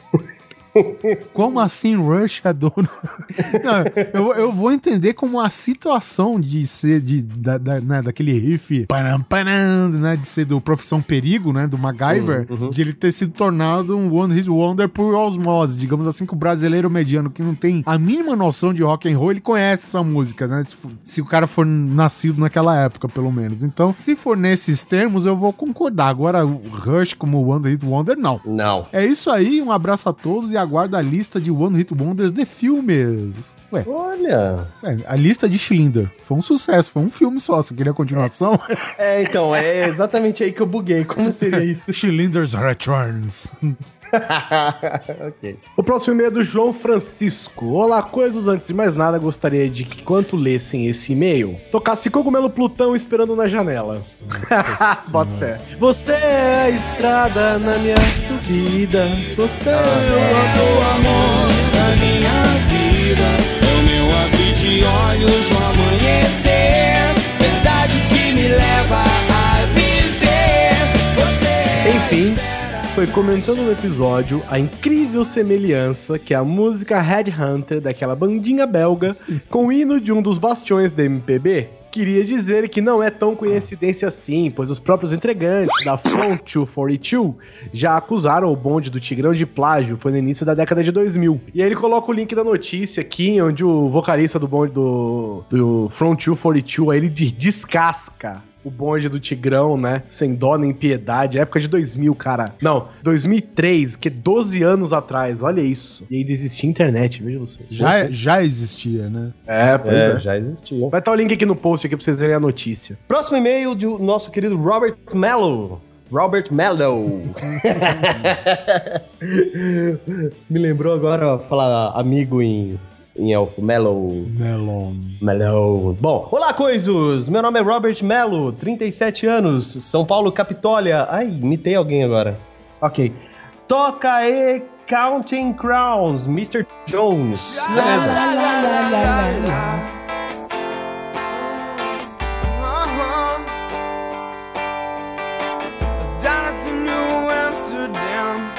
Como assim Rush é dono? Não, eu, eu vou entender como a situação de ser de, da, da, né, daquele riff panam, panam, né, de ser do Profissão Perigo, né, do MacGyver, de ele ter sido tornado um One Hit Wonder por osmose, digamos assim, que o brasileiro mediano que não tem a mínima noção de rock and roll, ele conhece essa música, né, se, for- se o cara for nascido naquela época, pelo menos. Então, se for nesses termos, eu vou concordar. Agora, o Rush como One Hit Wonder, não. Não. É isso aí, um abraço a todos e aguardo a lista de One Hit Wonders de filmes. Ué, Olha. é, a lista de Schindler foi um sucesso, foi um filme só. Você queria a continuação? É, então, é exatamente aí que eu buguei. Como seria isso? Schindler's Returns. Ok. O próximo e-mail é do João Francisco. Olá, coisas. Antes de mais nada, gostaria de que, enquanto lessem esse e-mail, tocasse Cogumelo Plutão esperando na janela. Bota fé. Você é a estrada na minha subida. Você é o amor. foi comentando no episódio a incrível semelhança que é a música Headhunter daquela bandinha belga com o hino de um dos bastiões da M P B. Queria dizer que não é tão coincidência assim, pois os próprios integrantes da Front duzentos e quarenta e dois já acusaram o bonde do Tigrão de plágio, foi no início da década de dois mil. E aí ele coloca o link da notícia aqui, onde o vocalista do bonde do, do Front duzentos e quarenta e dois, aí ele de- descasca o bonde do Tigrão, né? Sem dó nem piedade. Época de dois mil, cara. Não, dois mil e três, que doze anos atrás. Olha isso. E ainda existia internet, veja você. Já, já existia, né? É, pois É, é. já existia. Vai estar o link aqui no post aqui pra vocês verem a notícia. Próximo e-mail do nosso querido Robert Mello. Robert Mello. Me lembrou agora ó, falar amigo em, em elfo. Mello. Melon. Mello. Bom, olá, coisos! Meu nome é Robert Mello, trinta e sete anos, São Paulo, Capitólio. Ai, imitei alguém agora. Ok. Toca aí Counting Crowns, mister Jones. Beleza. Down at the New Amsterdam,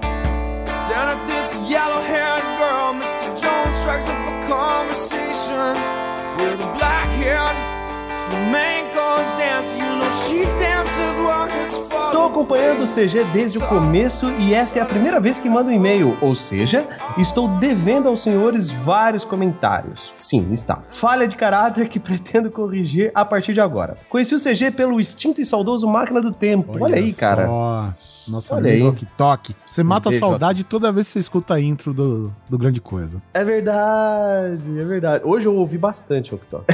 down at this yellow-haired girl, mister Jones strikes up a conversation with a black-haired flamenco dancer. You know she dances while his father. Estou acompanhando o C G desde o começo e esta é a primeira vez que mando um e-mail, ou seja, estou devendo aos senhores vários comentários. Sim, está. Falha de caráter que pretendo corrigir a partir de agora. Conheci o C G pelo extinto e saudoso Máquina do Tempo. Olha, aí, cara. Só. Nosso Olha amigo aí. Ok Tok. Você mata a beijo, saudade toda vez que você escuta a intro do, do Grande Coisa. É verdade, é verdade. Hoje eu ouvi bastante o TikTok.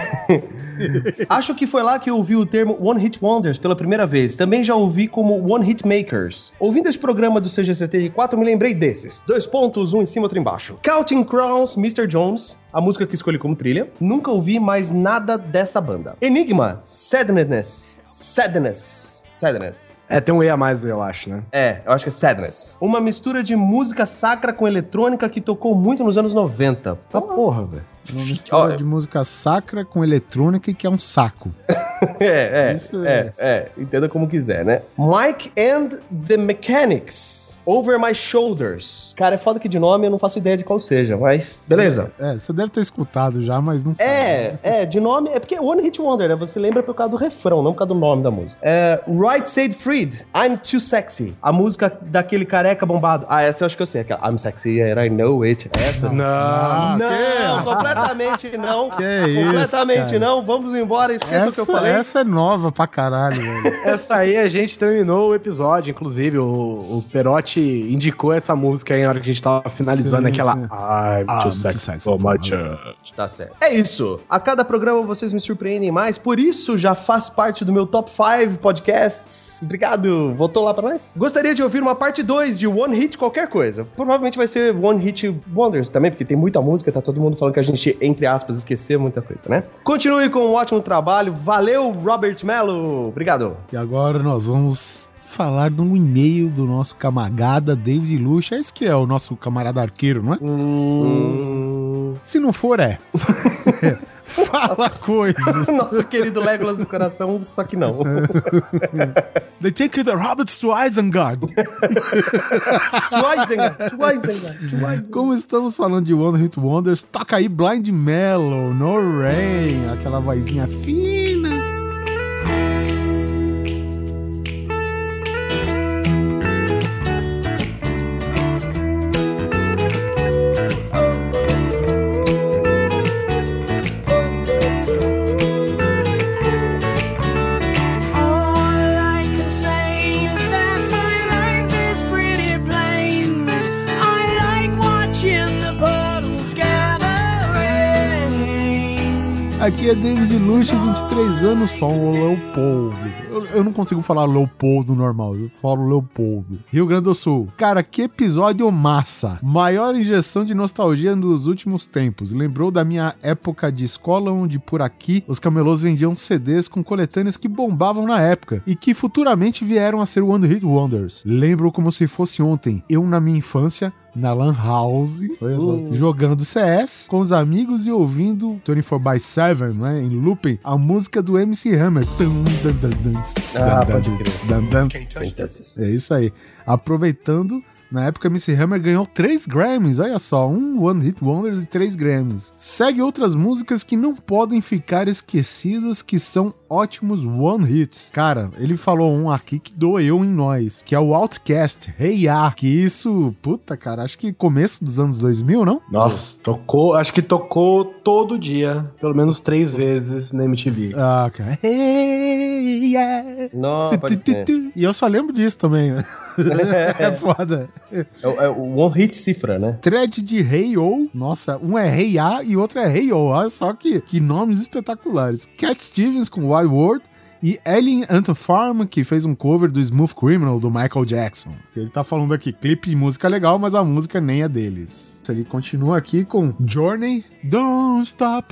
Acho que foi lá que eu ouvi o termo One Hit Wonders pela primeira vez. Também já ouvi como One Hit Makers. Ouvindo esse programa do C G setenta e quatro, me lembrei desses. Dois pontos, um em cima, outro embaixo. Counting Crowns, mister Jones, a música que escolhi como trilha. Nunca ouvi mais nada dessa banda. Enigma, Sadness, Sadness. Sadness. É, tem um E a mais, eu acho, né? É, eu acho que é Sadness. Uma mistura de música sacra com eletrônica que tocou muito nos anos noventa. Tá porra, velho. Uma mistura Ó, de música sacra com eletrônica e que é um saco. É, é, Isso é, é, entenda como quiser, né? Mike and the Mechanics, Over My Shoulders. Cara, é foda que de nome eu não faço ideia de qual seja, mas beleza. É, você deve ter escutado já, mas não sabe. É, é, de nome, é porque One Hit Wonder, né? Você lembra por causa do refrão, não por causa do nome da música. É, Right Said Freed, I'm Too Sexy. A música daquele careca bombado. Ah, essa eu acho que eu sei, aquela I'm Sexy and I Know It. Essa? Não. Ah, Não, completamente não. Que isso, completamente cara. não. Vamos embora, esqueça o que eu essa, falei. essa é nova pra caralho, velho. Essa aí a gente terminou o episódio, inclusive o, o Perotti indicou essa música aí na hora que a gente tava finalizando Sim, aquela sim. I'm Ah, too too sexy sexy for for my my church. Tá certo. É isso. A cada programa vocês me surpreendem mais, por isso já faz parte do meu top cinco podcasts. Obrigado. Voltou lá pra nós? Gostaria de ouvir uma parte dois de One Hit qualquer coisa. Provavelmente vai ser One Hit Wonders também, porque tem muita música, tá todo mundo falando que a gente, entre aspas, esqueceu muita coisa, né? Continue com um ótimo trabalho. Valeu, Robert Mello. Obrigado. E agora nós vamos falar de um e-mail do nosso camarada David Lucha. Esse que é o nosso camarada arqueiro, não é? Hum... Se não for, é. Fala coisas. Nosso querido Legolas do coração, só que não. They take the hobbits to Isengard. Schweizinger, Schweizinger, Schweizinger. Como estamos falando de One Hit Wonders, toca aí Blind Mellow, No Rain, aquela vozinha fina. All I can say is that my life is pretty plain. I like watching the puddles gathering. Aqui é David Lucha, vinte e três anos, só um Leopoldo. Eu, eu não consigo falar Leopoldo normal, eu falo Leopoldo. Rio Grande do Sul. Cara, que episódio massa. Maior injeção de nostalgia dos últimos tempos. Lembrou da minha época de escola, onde por aqui os camelôs vendiam C Ds com coletâneas que bombavam na época e que futuramente vieram a ser One Hit Wonders. Lembro como se fosse ontem. Eu, na minha infância, na Lan House, olha só, jogando C S com os amigos e ouvindo vinte e quatro by sete, né, em looping, a música do M C Hammer. Tum, dan, dan, dan, Ah, dan, pode dan, crer. dan, dan. É isso aí. Aproveitando, na época, M C Hammer ganhou três Grammys, olha só, um One Hit Wonder e três Grammys. Segue outras músicas que não podem ficar esquecidas, que são ótimos One Hits. Cara, ele falou um aqui que doeu em nós, que é o Outcast, Hey Ya, que isso, puta, cara, acho que começo dos anos dois mil, não? Nossa, tocou, acho que tocou todo dia, pelo menos três vezes na M T V. Ah, cara, Hey Ya. Nossa, pode crer. E eu só lembro disso também, né? É foda. É, o- é o One Hit Cifra, né? Thread de Hey O. Nossa, um é Hey Ya e outro é Hey O. Olha só que, que nomes espetaculares. Cat Stevens com Wild World e Ellen Anthem, que fez um cover do Smooth Criminal do Michael Jackson. Ele tá falando aqui, clipe de música legal, mas a música nem é deles. Ele continua aqui com Journey, Don't Stop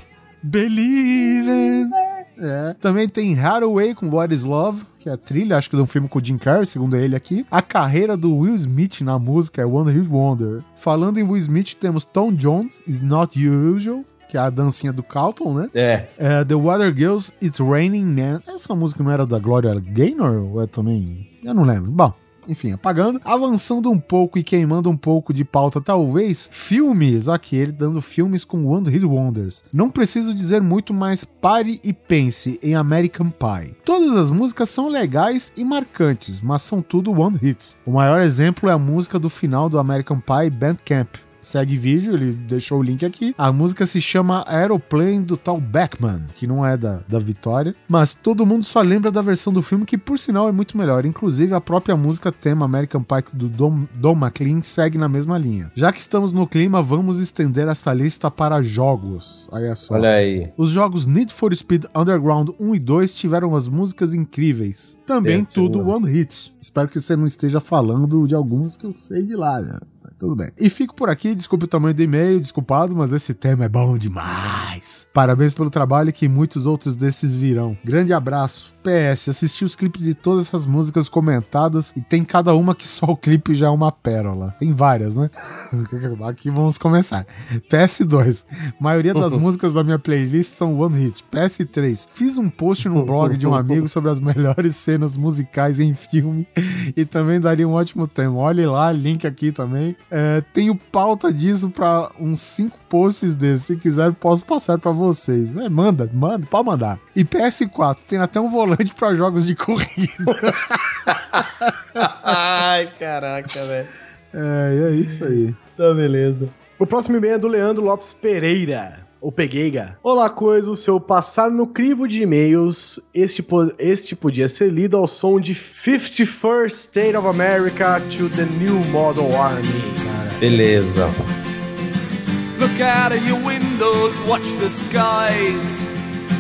Believing. É. Também tem Hathaway com What Is Love, que é a trilha, acho que de um filme com o Jim Carrey, segundo ele aqui. A carreira do Will Smith na música é One Hit Wonder. Falando em Will Smith, temos Tom Jones, Is Not Usual, que é a dancinha do Carlton, né? É. É, The Water Girls, It's Raining Man. Essa música não era da Gloria Gaynor? Ou é também? Eu não lembro. Bom, enfim, apagando. Avançando um pouco e queimando um pouco de pauta, talvez. Filmes. Aqui, ele dando filmes com One Hit Wonders. Não preciso dizer muito, mas pare e pense em American Pie. Todas as músicas são legais e marcantes, mas são tudo One Hits. O maior exemplo é a música do final do American Pie, Bandcamp. Segue vídeo, ele deixou o link aqui. A música se chama Aeroplane, do tal Beckman, que não é da, da Vitória. Mas todo mundo só lembra da versão do filme, que por sinal é muito melhor. Inclusive a própria música tema American Pie do Don, Don McLean segue na mesma linha. Já que estamos no clima, vamos estender essa lista para jogos. Olha só. Olha aí. Os jogos Need for Speed Underground um e dois tiveram as músicas incríveis. Também Certo, tudo boa. One Hit. Espero que você não esteja falando de alguns que eu sei de lá, né? Mas tudo bem. E fico por aqui, desculpe o tamanho do e-mail, desculpado, mas esse tema é bom demais. Parabéns pelo trabalho, que muitos outros desses virão. Grande abraço. P S, assisti os clipes de todas essas músicas comentadas e tem cada uma que só o clipe já é uma pérola. Tem várias, né? Aqui vamos começar. P S dois, maioria das músicas da minha playlist são One Hit. P S três, fiz um post no blog de um amigo sobre as melhores cenas musicais em filme e também daria um ótimo tema. Olhe lá, link aqui também. É, tenho pauta disso pra uns cinco posts desses. Se quiser, posso passar pra vocês. É, manda, manda, pode mandar. E P S quatro, tem até um volante pra jogos de corrida. Ai, caraca, velho. É, é isso aí. Tá, beleza. O próximo e-mail é do Leandro Lopes Pereira, ou Pegueiga. Olá, coisa, o seu passar no crivo de e-mails, este, po- este podia ser lido ao som de fifty-first State of America to the New Model Army, cara. Beleza. Look out of your windows, watch the skies.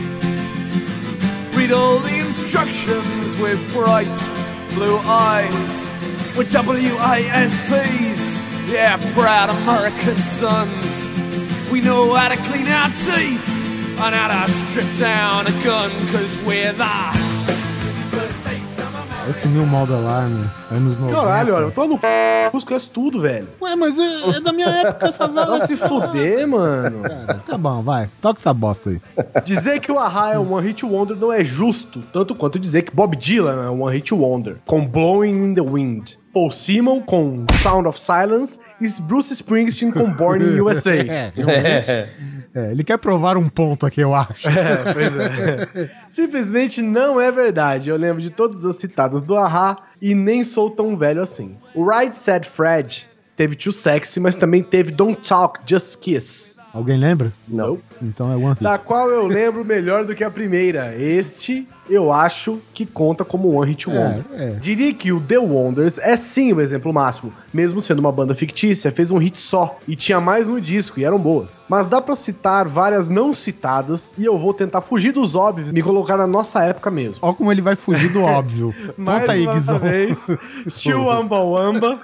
Read all the instructions with bright blue eyes. We're W I S Ps, yeah, proud American sons. We know how to clean our teeth and how to strip down a gun, cause we're the first state of America. Esse New Model Army, anos noventa. Caralho, olha, eu tô no c... eu conheço tudo, velho. Ué, mas é, é da minha época essa Vai vaga. se fuder, mano. Cara, tá bom, vai. Toca essa bosta aí. Dizer que o Ahá é um One Hit Wonder não é justo, tanto quanto dizer que Bob Dylan é um One Hit Wonder, com Blowing in the Wind. Paul Simon com Sound of Silence e Bruce Springsteen com Born in U S A. É, realmente. É, ele quer provar um ponto aqui, eu acho. É, pois é. Simplesmente não é verdade. Eu lembro de todas as citadas do Ahá e nem sou tão velho assim. O Right Said Fred teve Too Sexy, mas também teve Don't Talk, Just Kiss. Alguém lembra? Não. Então é One Hit. Da qual eu lembro melhor do que a primeira. Este, eu acho que conta como One Hit Wonder. É, é. Diria que o The Wonders é sim o exemplo máximo. Mesmo sendo uma banda fictícia, fez um hit só. E tinha mais no disco, e eram boas. Mas dá pra citar várias não citadas, e eu vou tentar fugir dos óbvios e me colocar na nossa época mesmo. Olha como ele vai fugir do óbvio. Mais Conta aí, uma Guizão. vez, Tio Wamba Wamba.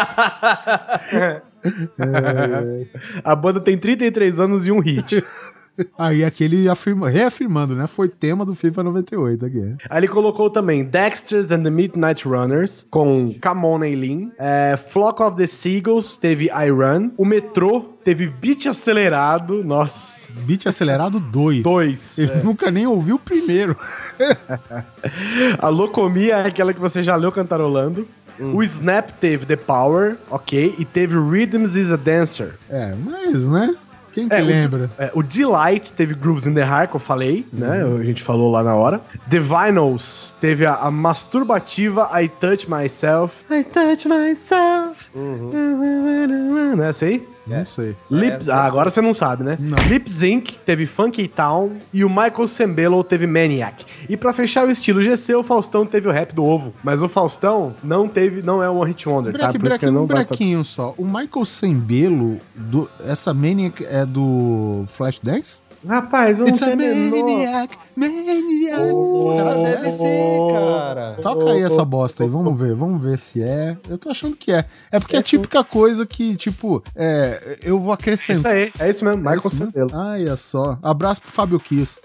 A banda tem trinta e três anos e um hit. Aí aquele afirma, reafirmando, né? Foi tema do FIFA noventa e oito aqui. Aí ele colocou também Dexter's and the Midnight Runners, com Come On Eileen. É, Flock of the Seagulls, teve I Run. O Metrô teve Beat Acelerado. Nossa. Beat Acelerado dois. Dois. Ele é. nunca nem ouviu o primeiro. A Locomia é aquela que você já leu cantarolando. O Snap teve The Power, ok. E teve Rhythms is a Dancer. É, mas, né? Quem que É, o lembra? D- é, o Delight teve Grooves in the Heart, que eu falei, né? A gente falou lá na hora. The Vinyls teve a, a masturbativa I Touch Myself. I Touch Myself. Não é essa aí? Não sei. Lips, ah, agora você não sabe, né? Lip Sync teve Funky Town e o Michael Sembello teve Maniac. E pra fechar o estilo G C, o Faustão teve o Rap do Ovo. Mas o Faustão não teve, não é um One Hit Wonder, tá? Breque, Por isso que breque, ele um não vai brequinho só. O Michael Sembello, do, essa Maniac é do Flashdance? Rapaz, eu não It's a tenho a menor- Maniac, Maniac. Será que que deve ser, cara? Toca aí essa bosta aí, vamos ver, vamos ver se é. Eu tô achando que é. É porque é, É a típica coisa que, tipo, é, eu vou Isso acrescentar. aí, é isso mesmo, É Michael isso mesmo? Sembello. Olha só. Abraço pro Fábio Kiss.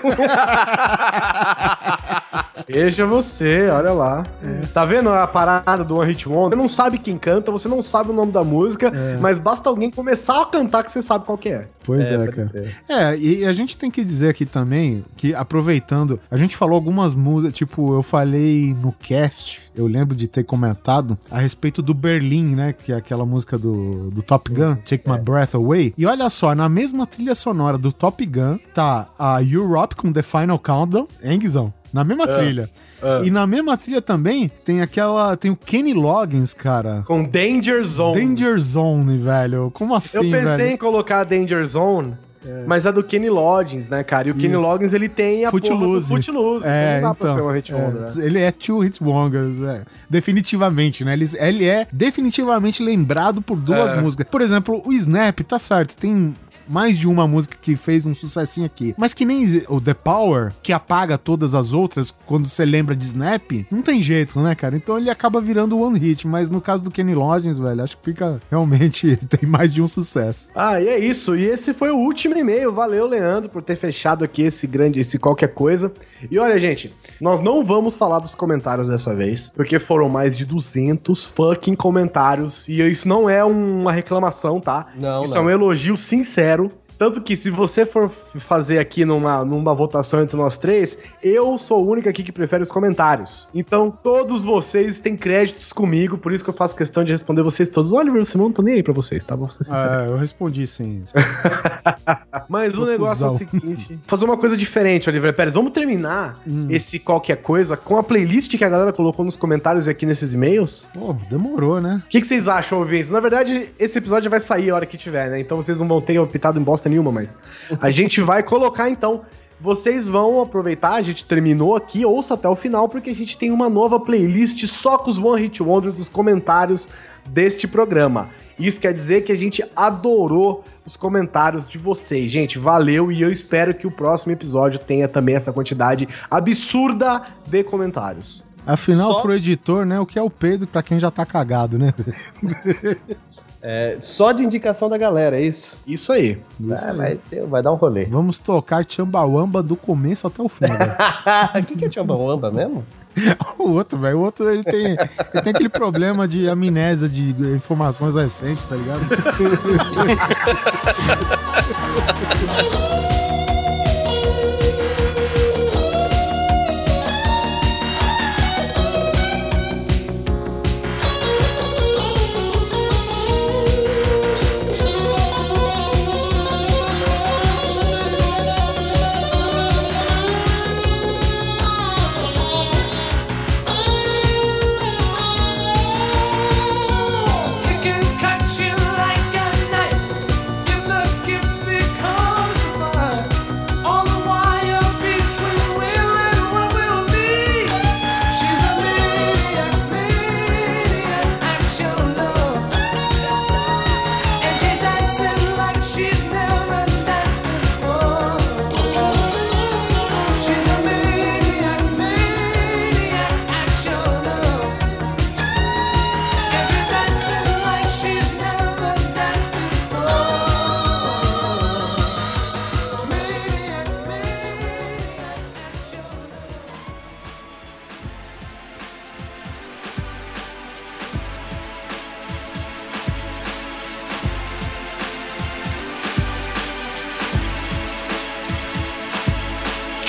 Veja você, olha lá. Tá vendo a parada do One Hit Wonder? Você não sabe quem canta, você não sabe o nome da música, mas basta alguém começar a cantar que você sabe qual que é. Pois é, cara. É, e a gente tem que dizer aqui também que, aproveitando, a gente falou algumas músicas, tipo, eu falei no cast, eu lembro de ter comentado a respeito do Berlim, né, que é aquela música do, do Top Gun, Take My Breath Away. E olha só, na mesma trilha sonora do Top Gun, tá a Europe com The Final Countdown, hein, Guizão? Na mesma trilha. E na mesma trilha também tem aquela. Tem o Kenny Loggins, cara. Com Danger Zone. Danger Zone, velho. Como assim, Eu pensei velho? em colocar Danger Zone, mas é do Kenny Loggins, né, cara? E o Kenny Isso. Loggins, ele tem a porra do Footloose. Footloose. É, não dá pra então, ser um hit wonder, é, né? ele é two hit wonders, é. Definitivamente, né? Ele, ele é definitivamente lembrado por duas É. músicas. Por exemplo, o Snap, tá certo, tem mais de uma música que fez um sucessinho aqui. Mas que nem o The Power, que apaga todas as outras quando você lembra de Snap, não tem jeito, né, cara? Então ele acaba virando one hit, mas no caso do Kenny Loggins, velho, acho que fica realmente tem mais de um sucesso. Ah, e é isso. E esse foi o último e-mail. Valeu, Leandro, por ter fechado aqui esse grande, esse qualquer coisa. E olha, gente, nós não vamos falar dos comentários dessa vez, porque foram mais de duzentos fucking comentários. E isso não é uma reclamação, tá? Não, Isso não. é um elogio sincero. Tanto que se você for fazer aqui numa, numa votação entre nós três, eu sou o único aqui que prefere os comentários. Então, todos vocês têm créditos comigo, por isso que eu faço questão de responder vocês todos. Oliver, você não tô nem aí pra vocês, tá? Vou ser sincero. Ah, eu respondi sim. Mas o negócio é o cuzão. seguinte: fazer uma coisa diferente, Oliver Pérez. Vamos terminar esse qualquer coisa com a playlist que a galera colocou nos comentários e aqui nesses e-mails? Pô, demorou, né? O que, que vocês acham, ouvintes? Na verdade, esse episódio vai sair a hora que tiver, né? Então vocês não vão ter optado em bosta nenhuma, mas a gente vai colocar então. Vocês vão aproveitar, a gente terminou aqui, ouça até o final, porque a gente tem uma nova playlist só com os One Hit Wonders dos comentários deste programa. Isso quer dizer que a gente adorou os comentários de vocês. Gente, valeu e eu espero que o próximo episódio tenha também essa quantidade absurda de comentários. Afinal, Só- pro editor, né, o que é o Pedro pra quem já tá cagado, né? É, só de indicação da galera, é isso? Isso aí. Isso É, aí. vai, ter- vai dar um rolê. Vamos tocar Chambawamba do começo até o fim, velho. O que, que é Chambawamba mesmo? O outro, velho, o outro, ele tem, ele tem aquele problema de amnésia de informações recentes, tá ligado? It can cut you like a knife if the gift becomes a fire.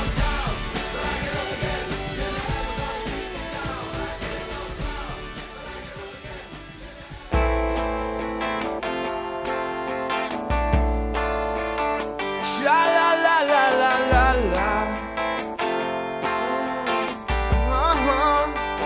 Sha-la-la-la-la-la-la. Uh-huh.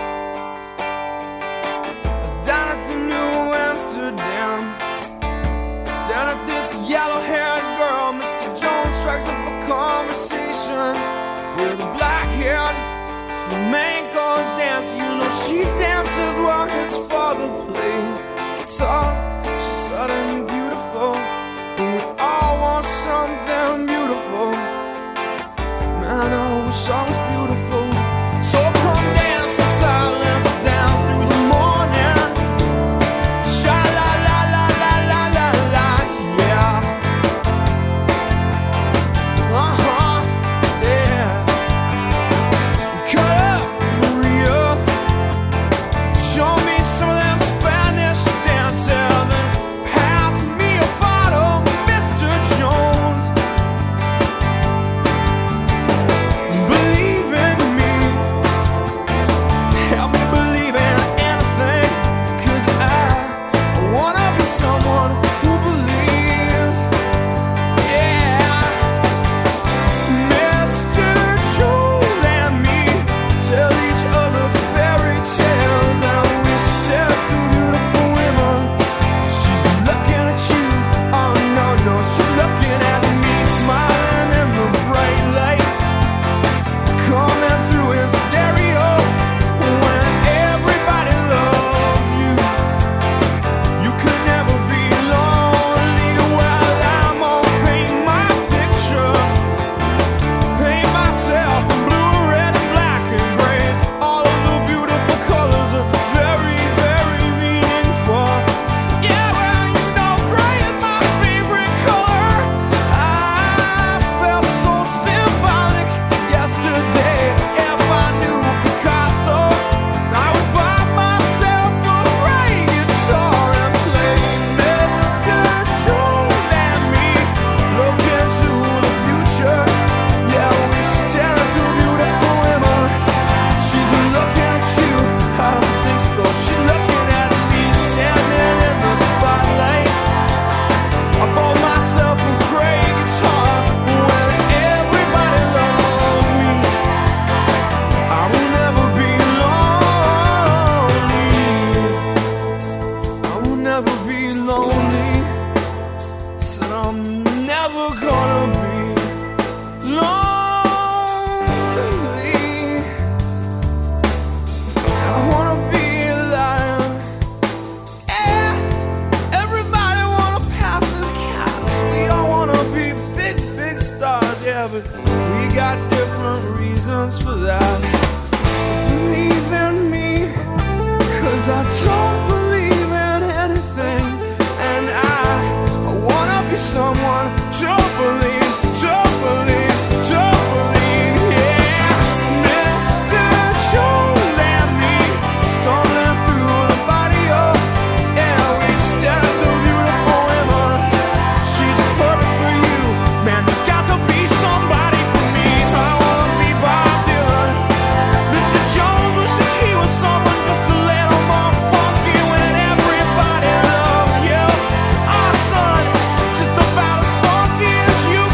I was down at the New Amsterdam, staring at this yellow-haired girl. Mister Jones strikes up a conversation with a black-haired flamenco dancer. You know she dances while his father plays guitar. She's suddenly beautiful, and we all want something beautiful. Man, I wish I was beautiful. So come dance the silence down through the morning. Sha-la-la-la-la-la-la-la, yeah. Uh-huh, yeah. Cut up, Maria. Show me some of them Spanish dances and pass me a bottle, Mister Jones. Believe never gonna be lonely. I wanna be a lion. Yeah, everybody wanna pass as cats. We all wanna be big, big stars. Yeah, but we got different reasons for that. Believe in me, 'cause I don't believe in anything. And I, I wanna be someone to believe, to believe, to believe, yeah. Mister Joel and me, stumbling through the barrio. Yeah, we stand the beautiful women. She's perfect for you. Man, there's got to be somebody for me. I wanna be Bob Dylan. Mister Jones wishes he was someone just a little more funky when everybody loves you. Our son is just about as funky as you.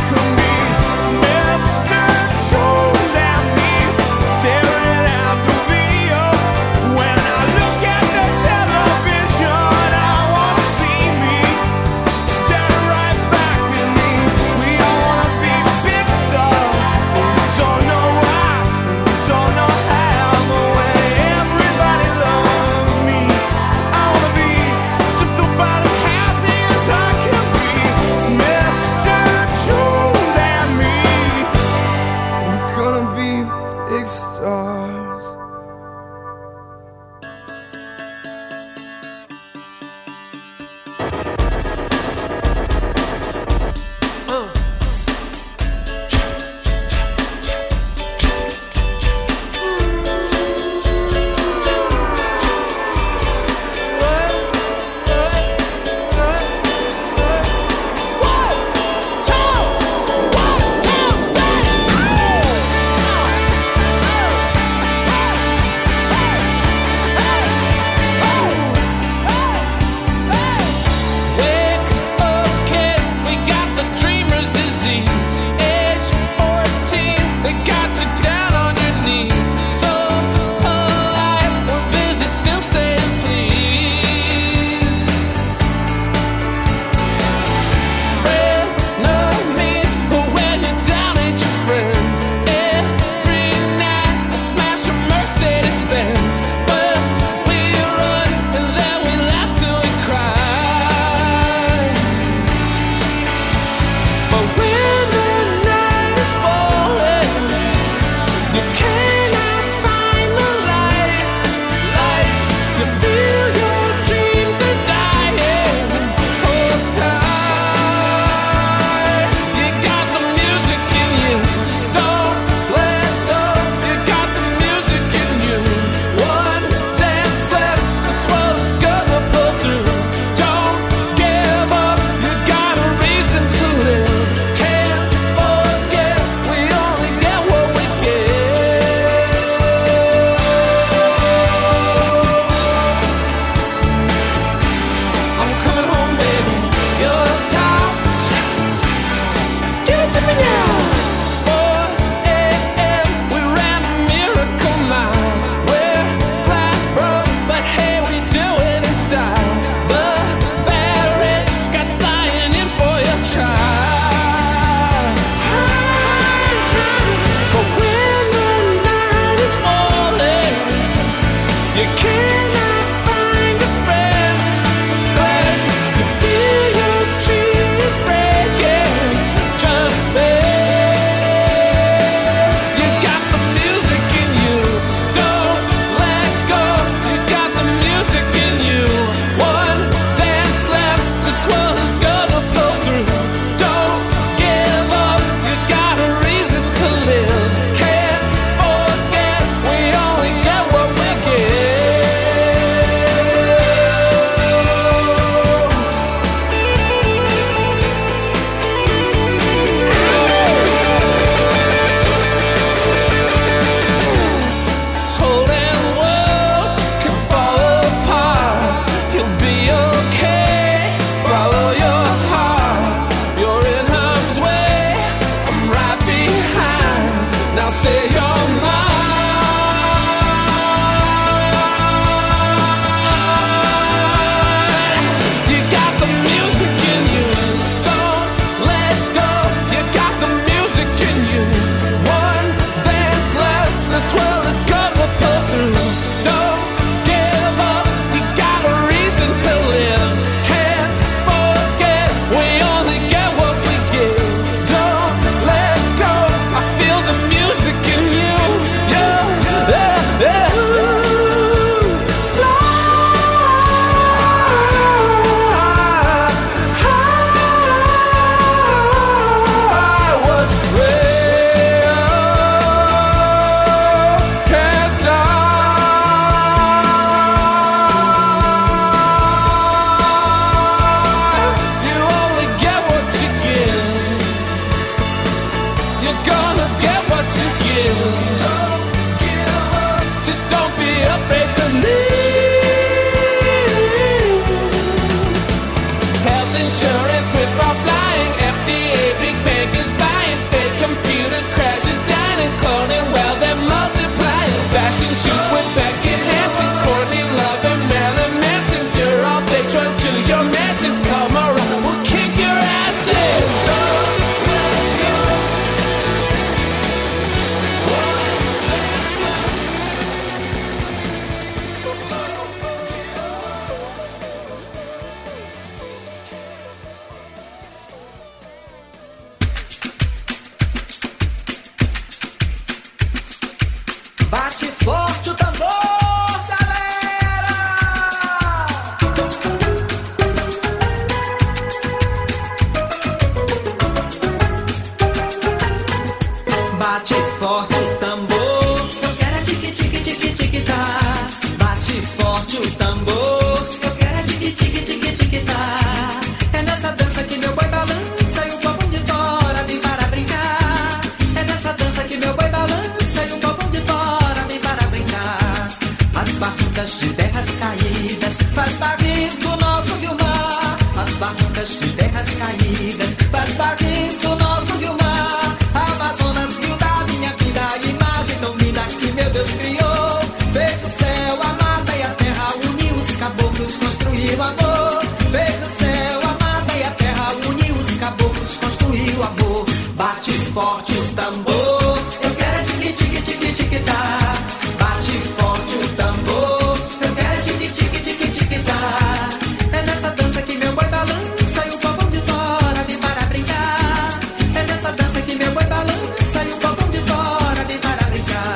faz barrento nosso rio mar. Amazonas, rio da minha vida, imagem tão linda que meu Deus criou. Fez o céu, a mata e a terra, uniu os caboclos, construiu amor. Fez o céu, a mata e a terra, uniu os caboclos, construiu amor. Bate forte o tambor, eu quero é tique tique tique tique tá. Bate forte o tambor, eu quero é tique tique tique tique tá. É nessa dança que meu boi balança e o povão de fora vem para brincar. É nessa dança que meu boi balança e o povão de fora vem para brincar.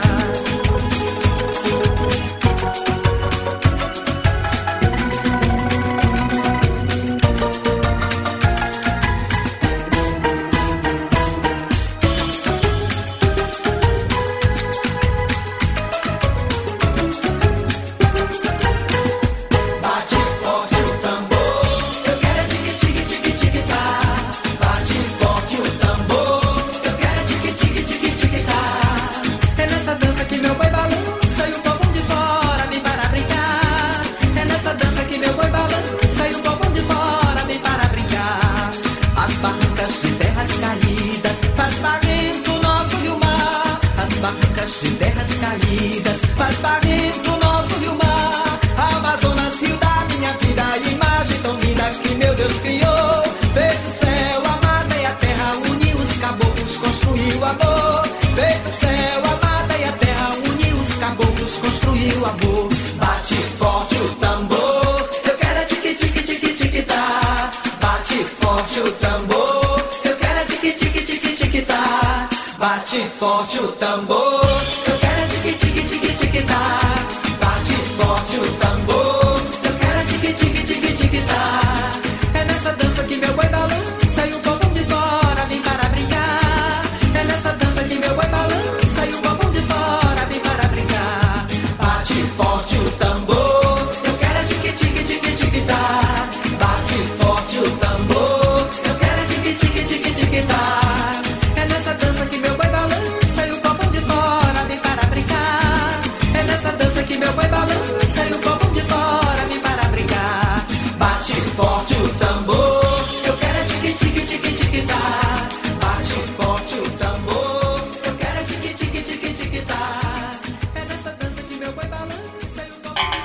Bate forte o tambor, eu quero é tique tique tique tique tá. Bate forte o tambor, eu quero é tique tique tique tique tá. É nessa dança que meu boi balança e o povão de fora vem para brincar. É nessa dança que meu boi balança e o povão de fora vem para brincar. As barrancas de terras caídas faz barrento nosso rio mar. As barrancas de terras caídas faz barrento nosso rio mar. Amazonas, rio da minha vida, imagem tão linda que meu Deus criou. Fez o céu, a mata e a terra, uniu os caboclos, construiu amor. Fez o céu, a mata e a terra, uniu os caboclos, construiu amor. Bate forte o tambor, eu quero é tique tique tique tique tá. Bate forte o tambor, eu quero é tique tique tique tique tá. Bate forte o tambor, eu quero é tique tique tique tique tá. Bate forte o tambor, eu quero é tique tique tique tique tá. É nessa dança que meu boi balança e o povão de fora vem para brincar. É nessa dança que meu boi balança e o povão de fora vem para brincar. Bate forte o tambor, eu quero é tique tique tique tique tá. Bate forte o tambor, eu quero é tique tique tique tique tá. É nessa dança que meu boi balança e o povão de fora vem para brincar. É nessa dança que meu boi balança e o povão de fora vem para brincar. Bate forte o tambor, eu quero é tique tique tique tique tá. Bate forte o tambor, eu quero é tique tique tique tique tá. É nessa dança que meu boi balança e o povão de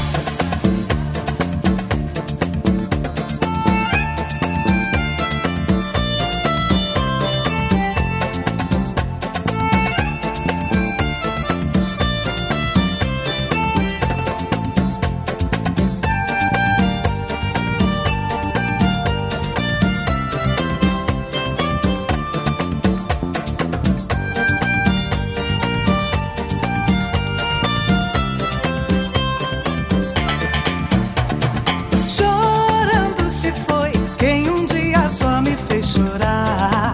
fora. Chorando se foi quem um dia só me fez chorar.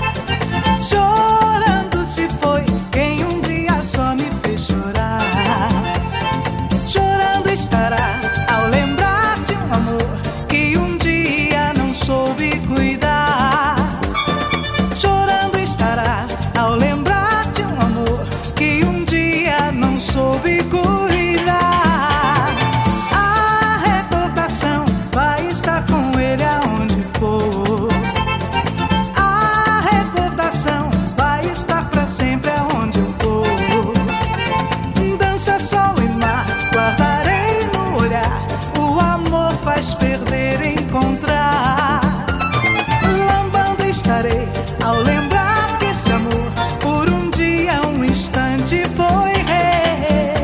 Chorando se foi quem um dia só me fez chorar. Chorando estará ao lembrar de um amor que um dia não soube cuidar. Chorando estará ao lembrar de um amor que um dia não soube cuidar. A recordação vai estar com ele aonde for. A recordação vai estar pra sempre aonde eu for. Dança, sol e mar, guardarei no olhar. O amor faz perder, encontrar. Lambando estarei ao lembrar que esse amor por um dia, um instante foi rei.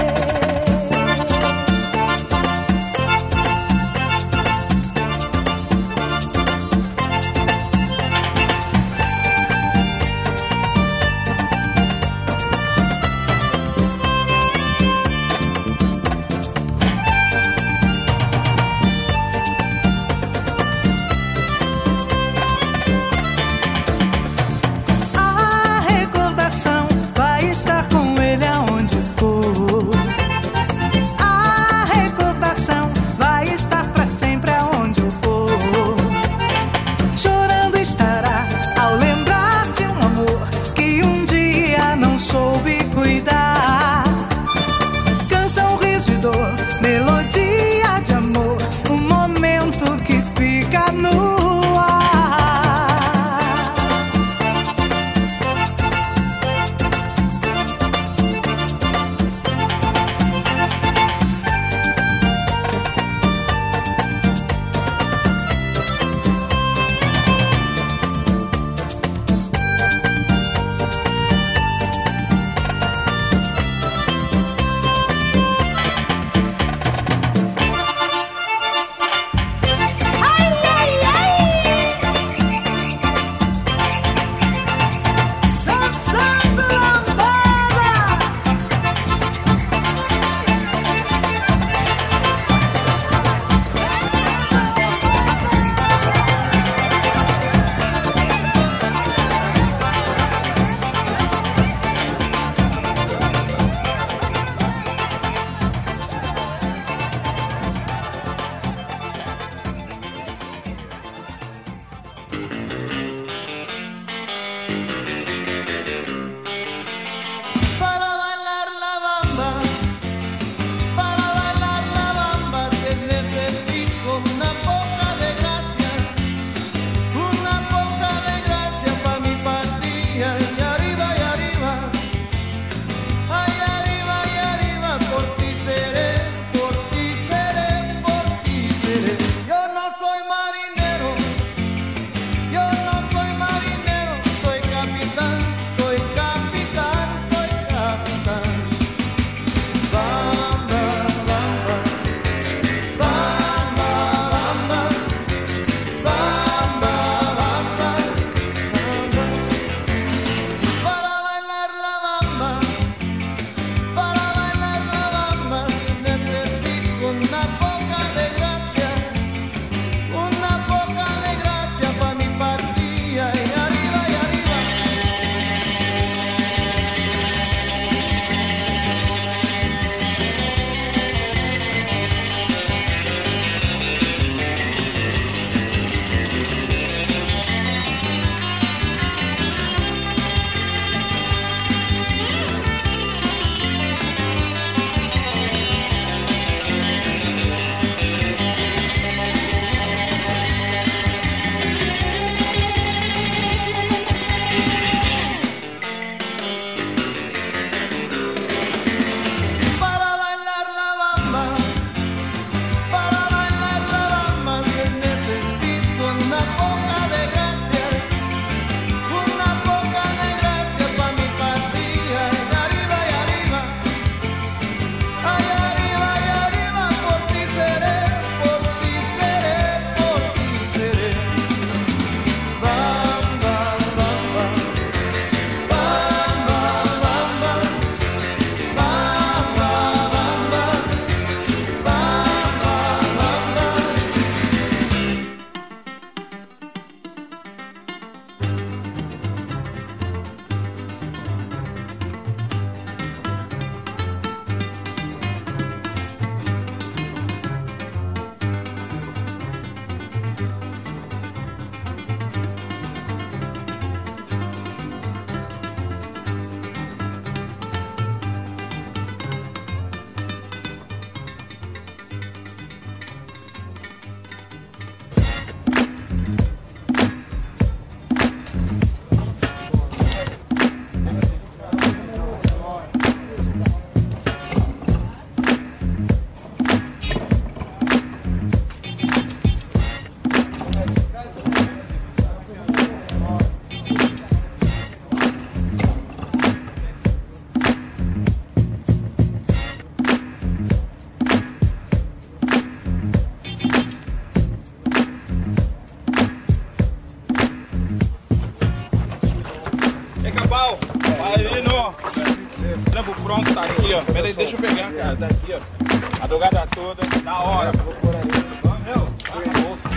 Cabal, vai ali no trampo pronto, tá aqui, ó. Pera aí, deixa eu pegar, cara, daqui, ó. A drogada toda, da hora. Vamos, meu, vai na bolsa.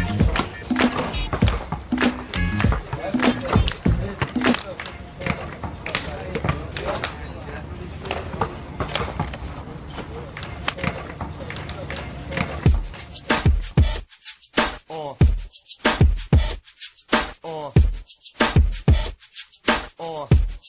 Uh. Uh. Uh.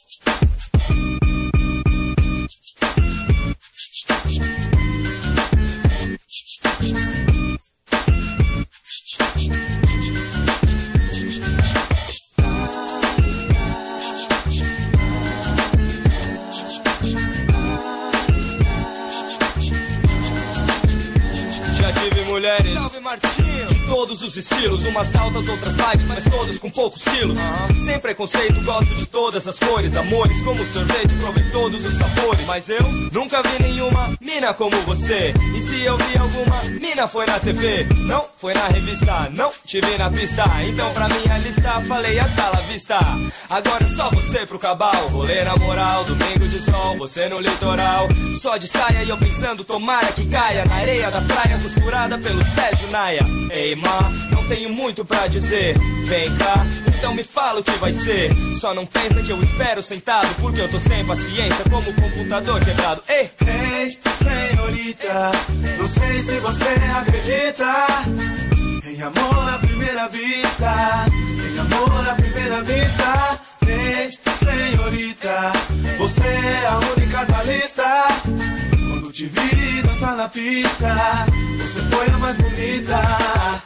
Já tive mulheres, salve Martinho, de todos os estilos, umas altas, outras baixas, mas todas com poucos quilos. Uhum. Sem preconceito, gosto de todas as cores, amores como sorvete, provei todos os sabores. Mas eu nunca vi nenhuma mina como você. E se eu vi alguma mina foi na T V, não foi na revista, não te vi na pista. Então pra minha lista falei hasta la vista. Agora é só você pro cabal, rolê na moral, domingo de sol, você no litoral, só de saia e eu pensando tomara que caia na areia da praia, costurada pelo Sérgio Naia. Ei, ma, não tenho muito pra dizer. Vem cá, então me fala o que vai ser. Só não pensa que eu espero sentado, porque eu tô sem paciência como o computador quebrado. Ei, Ei, senhorita, não sei se você acredita em amor à primeira vista, em amor à primeira vista. Ei, senhorita, você é a única da lista. Quando te vi dançar na pista, você foi a mais bonita.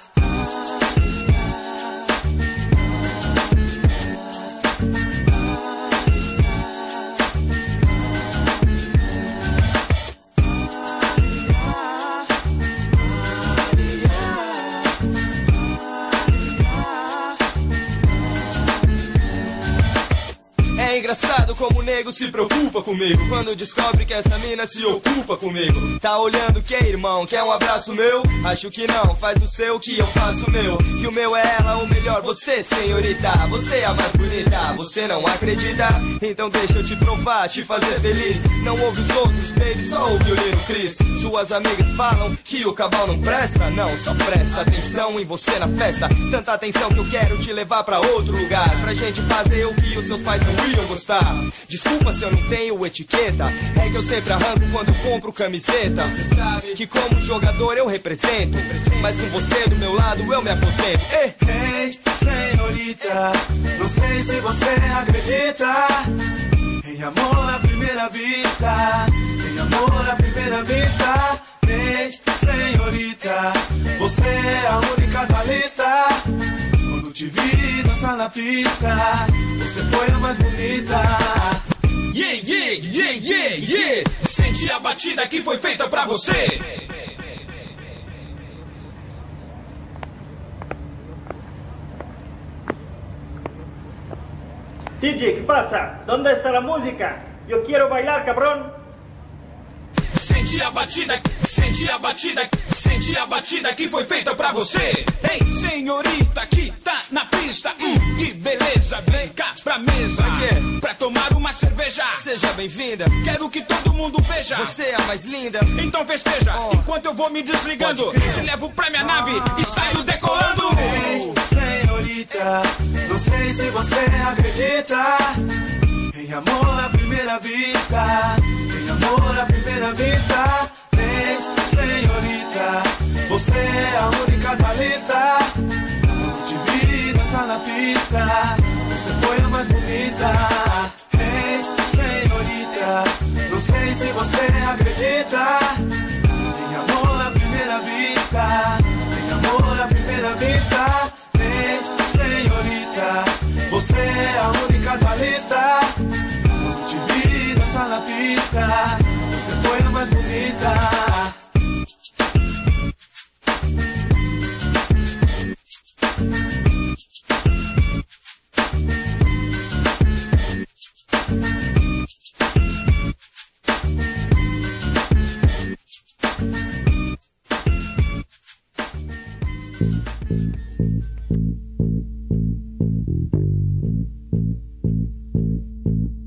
É engraçado como o nego se preocupa comigo quando descobre que essa mina se ocupa comigo. Tá olhando que, irmão? Quer um abraço meu? Acho que não, faz o seu que eu faço o meu. Que o meu é ela, o melhor, você, senhorita. Você é a mais bonita, você não acredita? Então deixa eu te provar, te fazer feliz. Não ouve os outros, baby, só ouve o Lino Cris. Suas amigas falam que o cavalo não presta. Não, só presta atenção em você na festa. Tanta atenção que eu quero te levar pra outro lugar, pra gente fazer o que os seus pais não iam gostar. Desculpa se eu não tenho etiqueta, é que eu sempre arranco quando eu compro camiseta. Você sabe que como jogador eu represento, mas com você do meu lado eu me aposento. Ei, Ei, senhorita, não sei se você acredita em amor à primeira vista, em amor à primeira vista. Ei, senhorita, você é a única da lista. Quando te vi dançar na pista, você foi a mais bonita. Yeah, yeah, yeah, yeah, yeah. Senti a batida que foi feita pra você. D J, ¿qué pasa? ¿Dónde está la música? Yo quiero bailar, cabrón. Senti a batida, senti a batida, senti a batida que foi feita pra você. Ei, senhorita que tá na pista, hum, que beleza, vem cá pra mesa. Pra quê? Pra tomar uma cerveja. Seja bem-vinda. Quero que todo mundo veja. Você é a mais linda. Então festeja, Oh. enquanto eu vou me desligando. Te levo pra minha nave e saio decolando. Ei, senhorita, não sei se você acredita em amor à primeira vista, em amor à primeira vista. Ei, senhorita, você é a única da lista. Quando te vi dançar na pista, você foi a mais bonita. Ei, senhorita, não sei se você acredita em amor à primeira vista, em amor à primeira vista. Ei, senhorita, você é a única da lista. Quando te vi dançar na pista, você foi a mais bonita. Thank you.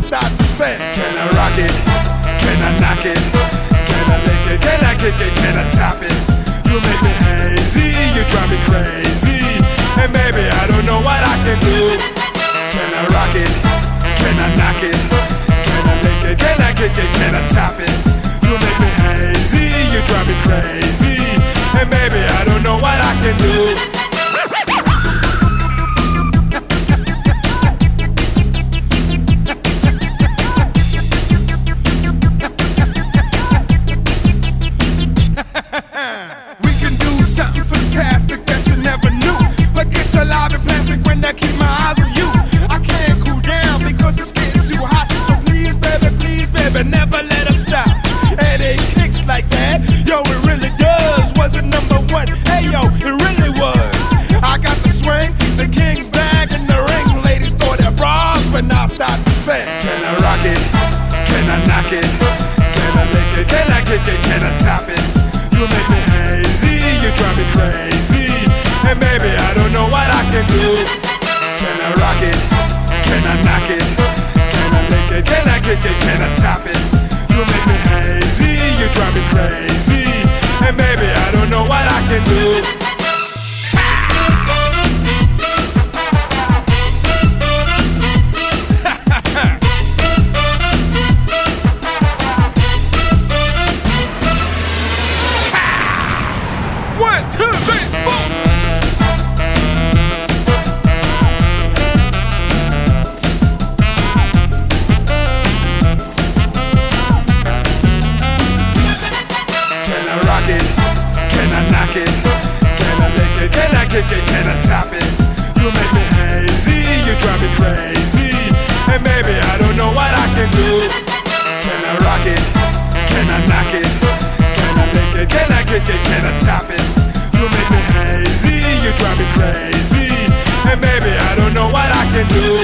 start to say, can I rock it? Can I knock it? Can I lick it? Can I kick it? Can I top it? You make me hazy, you drive me crazy, and maybe I don't know what I can do. Can I rock it? Can I knock it? Can I lick it? Can I kick it? Can I top it? You make me hazy, you drive me crazy, and maybe I don't know what I can do. We can do something fantastic that you never knew. Forget your live and plastic when I keep my eyes on you. I can't cool down because it's getting too hot. So please, baby, please, baby, never let us stop. And it kicks like that, yo, it really does. Was it number one? Hey, yo, it really was. I got the swing, the king's bag, and the ring. Ladies throw their bras when I start to say, can I rock it? Can I knock it? Can I lick it? Can I kick it? Can I top it? You make me hazy, you drive me crazy, and maybe I don't know what I can do. Can I rock it? Can I knock it? Can I lick it? Can I kick it? Can I top it? You make me hazy, you drive me crazy, and maybe I don't know what I can do. One, two, three, four. Can I rock it? Can I knock it? Can I lick it? Can I kick it? Can I top it? You make me hazy, you drive me crazy, and maybe I don't know what I can do. Can I rock it? Can I knock it? Can I lick it? Can I kick it? Can I top it? You make me hazy, you drive me crazy, and maybe I don't know what I can do.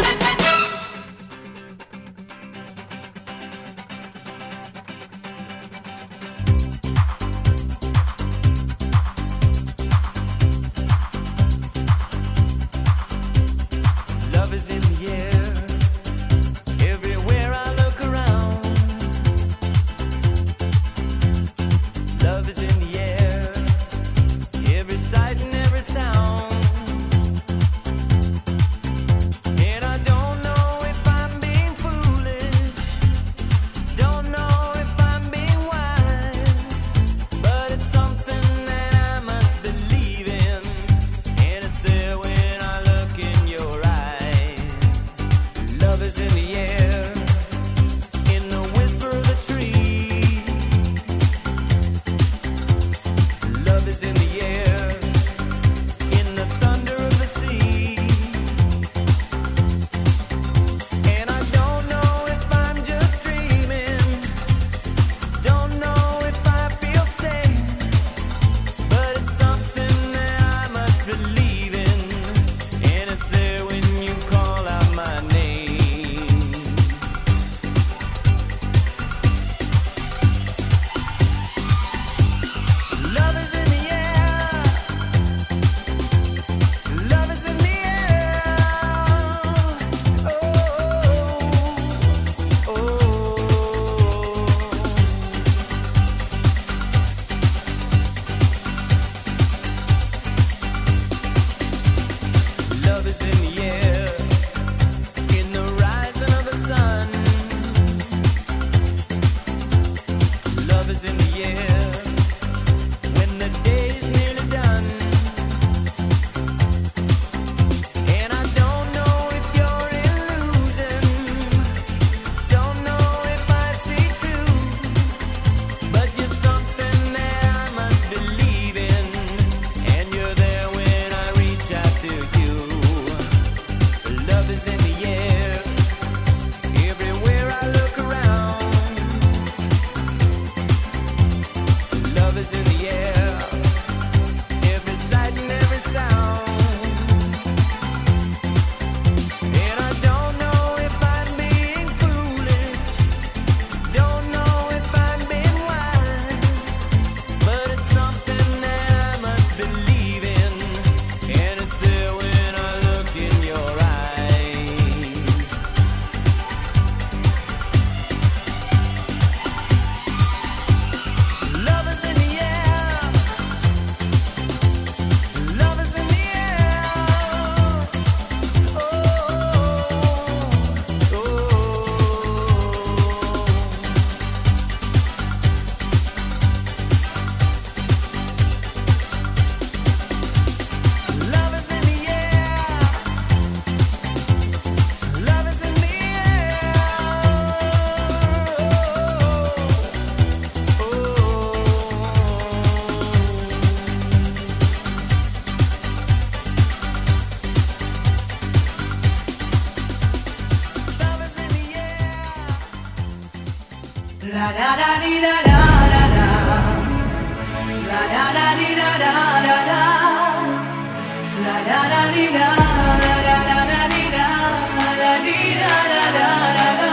La da da dee da da da da. La da da dee da da da da. La da da dee da da da da da dee da da dee da da da da da.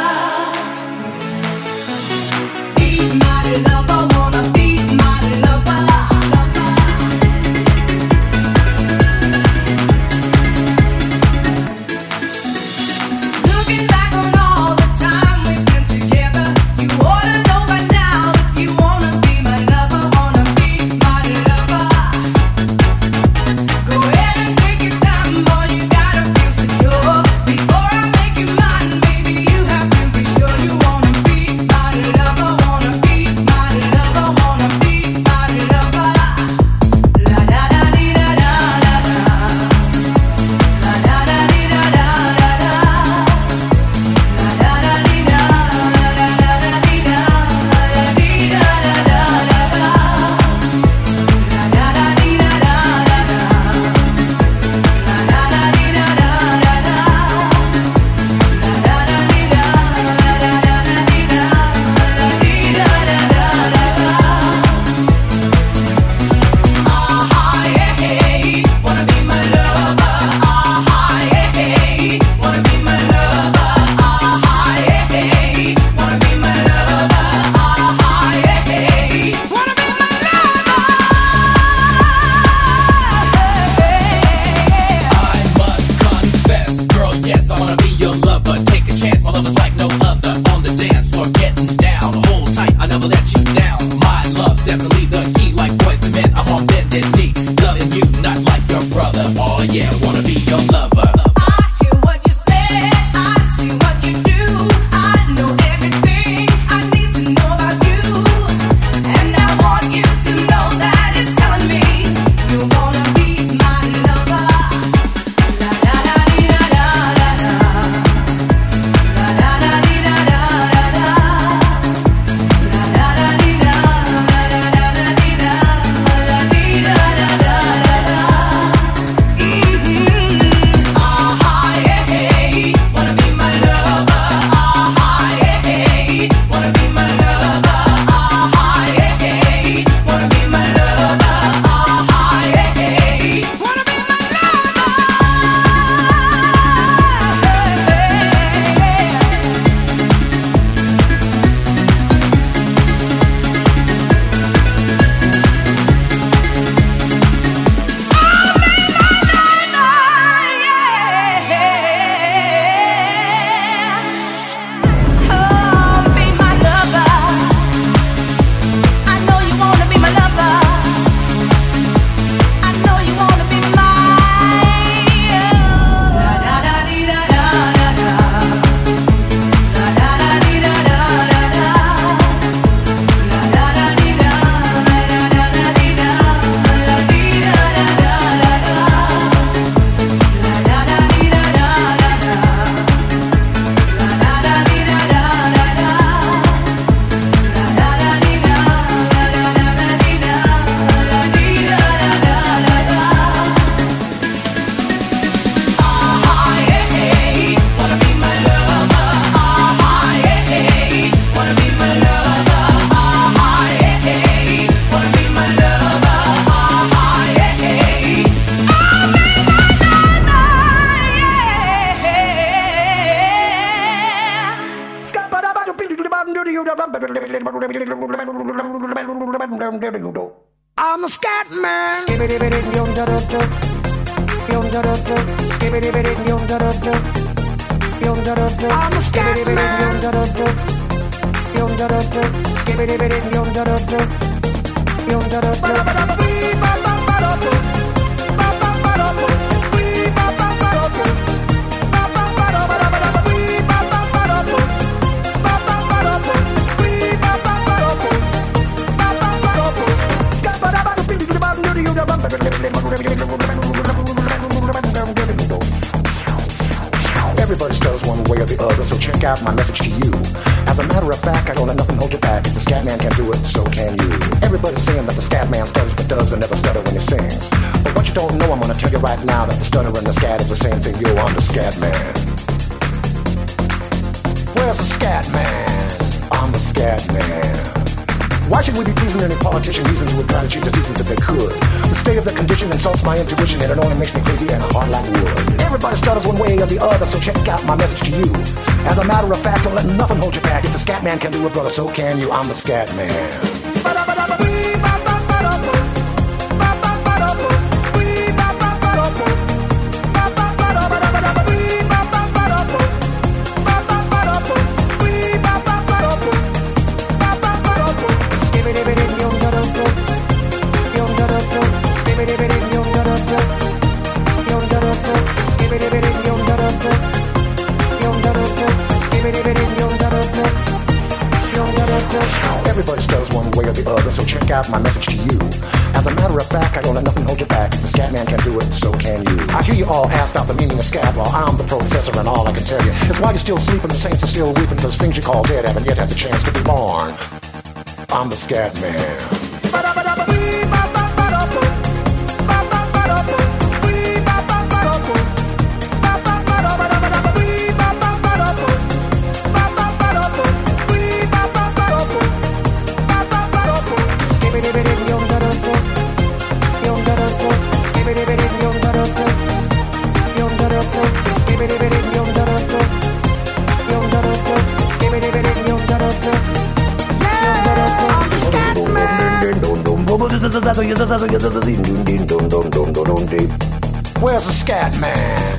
Be my lover, wanna be my lover, lover. Looking back on all the time we spent together, you ought to know by now if you wanna be my lover, wanna be my lover. Go ahead and take your time, boy, you gotta feel secure. Before I make you mine, baby, you have to be sure you wanna be my lover, wanna be my lover, wanna be my lover. La da da dee da da da da. La da da dee da da da da. La da da dee da da da da dee da da dee da da da da da. La da da dee da da da da. La da da dee da da da da. La da da dee da da da da dee da dee da da da da da. Ah yeah, hey, wanna be my lover. Ah yeah, hey, wanna be my lover. Ah yeah, hey, wanna be my lover. Ah yeah, hey, wanna be my I must confess, girl, yes, I wanna be your lover. Take a chance, my lover's like no other. On the dance floor, getting down, hold tight, I never let you down. My love's definitely the key, like boys to men. I'm on bended knee, loving you, not like your brother. Oh yeah, wanna be your lover. I hear what you say, I see what you do. I know everything I need to know about you, and I want you to know that it's telling me you wanna be my lover. La da da dee da da da da. La da da dee da da da da. La da da dee da da da da dee da da dee da da da da da. Ah yeah, hey, wanna be my lover. Ah yeah, hey, wanna be my lover. Ah yeah, hey, wanna be my lover. Ah yeah, hey, wanna be my Oh, be my lover. I know you wanna be my lover. I know you wanna be mine. La da da dee da da da da. La da da dee da da da da. La da da dee da da da da dee da da dee da da da da da. La da da dee da da da da. La da da dee da da da da. La da da dee da da da da dee da da dee da da da da da. Ah yeah, hey, wanna be my lover. Ah yeah, hey, wanna be my lover. Ah yeah, hey, wanna be my lover. Ah yeah, hey, I'll be my I'm a scat man. I'm a scat man. Everybody stutters one way or the other, so check out my message to you. As a matter of fact, I don't let nothing hold you back. If the scat man can do it, so can you. Everybody's saying that the scat man stutters but does and never stutter when he sings. But what you don't know, I'm gonna tell you right now that the stutter and the scat is the same thing. Yo, I'm the scat man. Where's the scat man? I'm the scat man. Why should we be pleasing any politician reasons who would try to cheat the seasons if they could? The state of the condition insults my intuition and it only makes me crazy and hard like wood. Everybody stutters one way or the other, so check out my message to you. As a matter of fact, don't let nothing hold you back. If the scat man can do it, brother, so can you. I'm the scat man. Everybody stutters one way or the other, so check out my message to you. As a matter of fact, I don't let nothing hold you back. If the scat man can do it, so can you. I hear you all ask about the meaning of scat. Well, I'm the professor and all I can tell you is why you're still sleeping, the saints are still weeping, because things you call dead haven't yet had the chance to be born. I'm the scat man. Where's the scat man?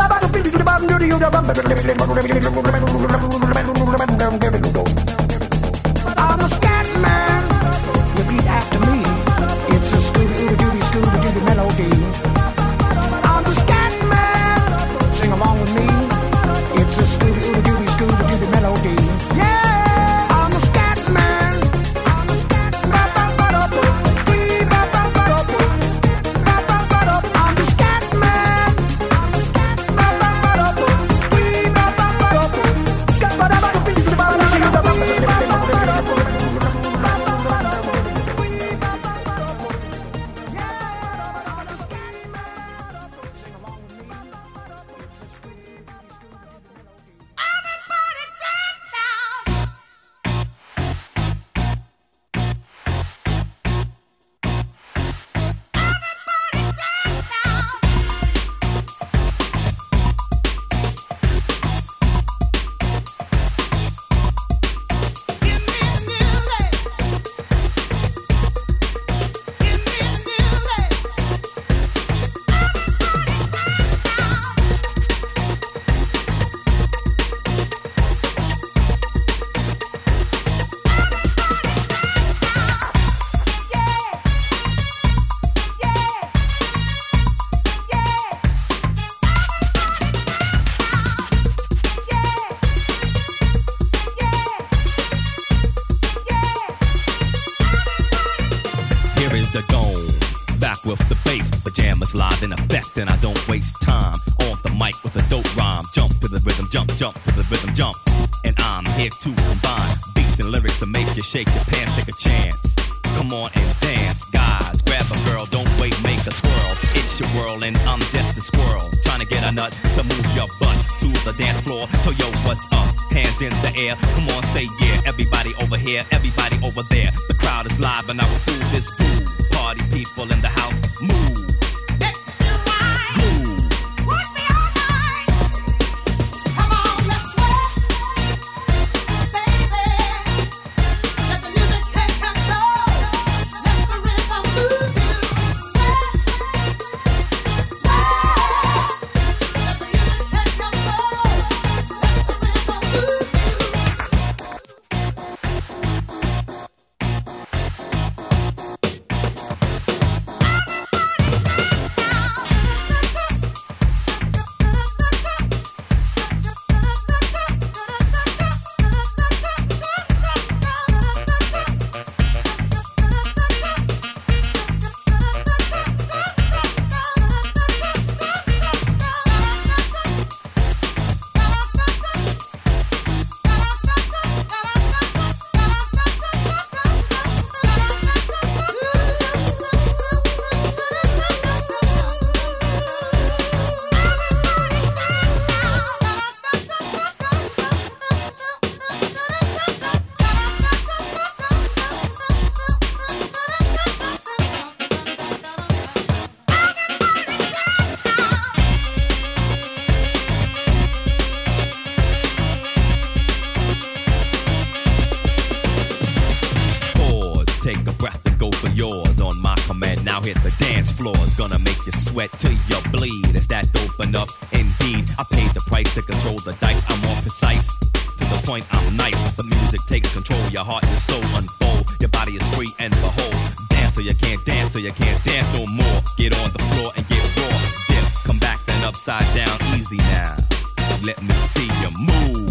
I'm the scat man. Repeat after me. It's a Scooby-Dooby, Scooby-Dooby melody. I'm the scat man. Sing along with me. It's a Scooby-Dooby, Scooby-Dooby melody. Yeah, I'm the scat man. I'm the scat man. I'm the scat man. With the bass, pajamas live in effect, and I don't waste time on the mic with a dope rhyme. Jump to the rhythm, jump, jump to the rhythm, jump. And I'm here to combine beats and lyrics to make you shake your pants, take a chance. Come on and dance, guys. Grab a girl, don't wait, make a twirl. It's your world, and I'm just a squirrel trying to get a nut to move your butt to the dance floor. So yo, what's up? Hands in the air, come on, say yeah. Everybody over here, everybody over there. The crowd is live, and I will do this groove. Party people in the house, move. Now hit the dance floor, it's gonna make you sweat till you bleed. Is that dope enough? Indeed, I paid the price to control the dice. I'm more precise, to the point I'm nice. The music takes control, your heart and soul unfold. Your body is free and behold. Dance so you can't dance, so you can't dance no more. Get on the floor and get raw. Dip, come back then upside down, easy now. Let me see you move.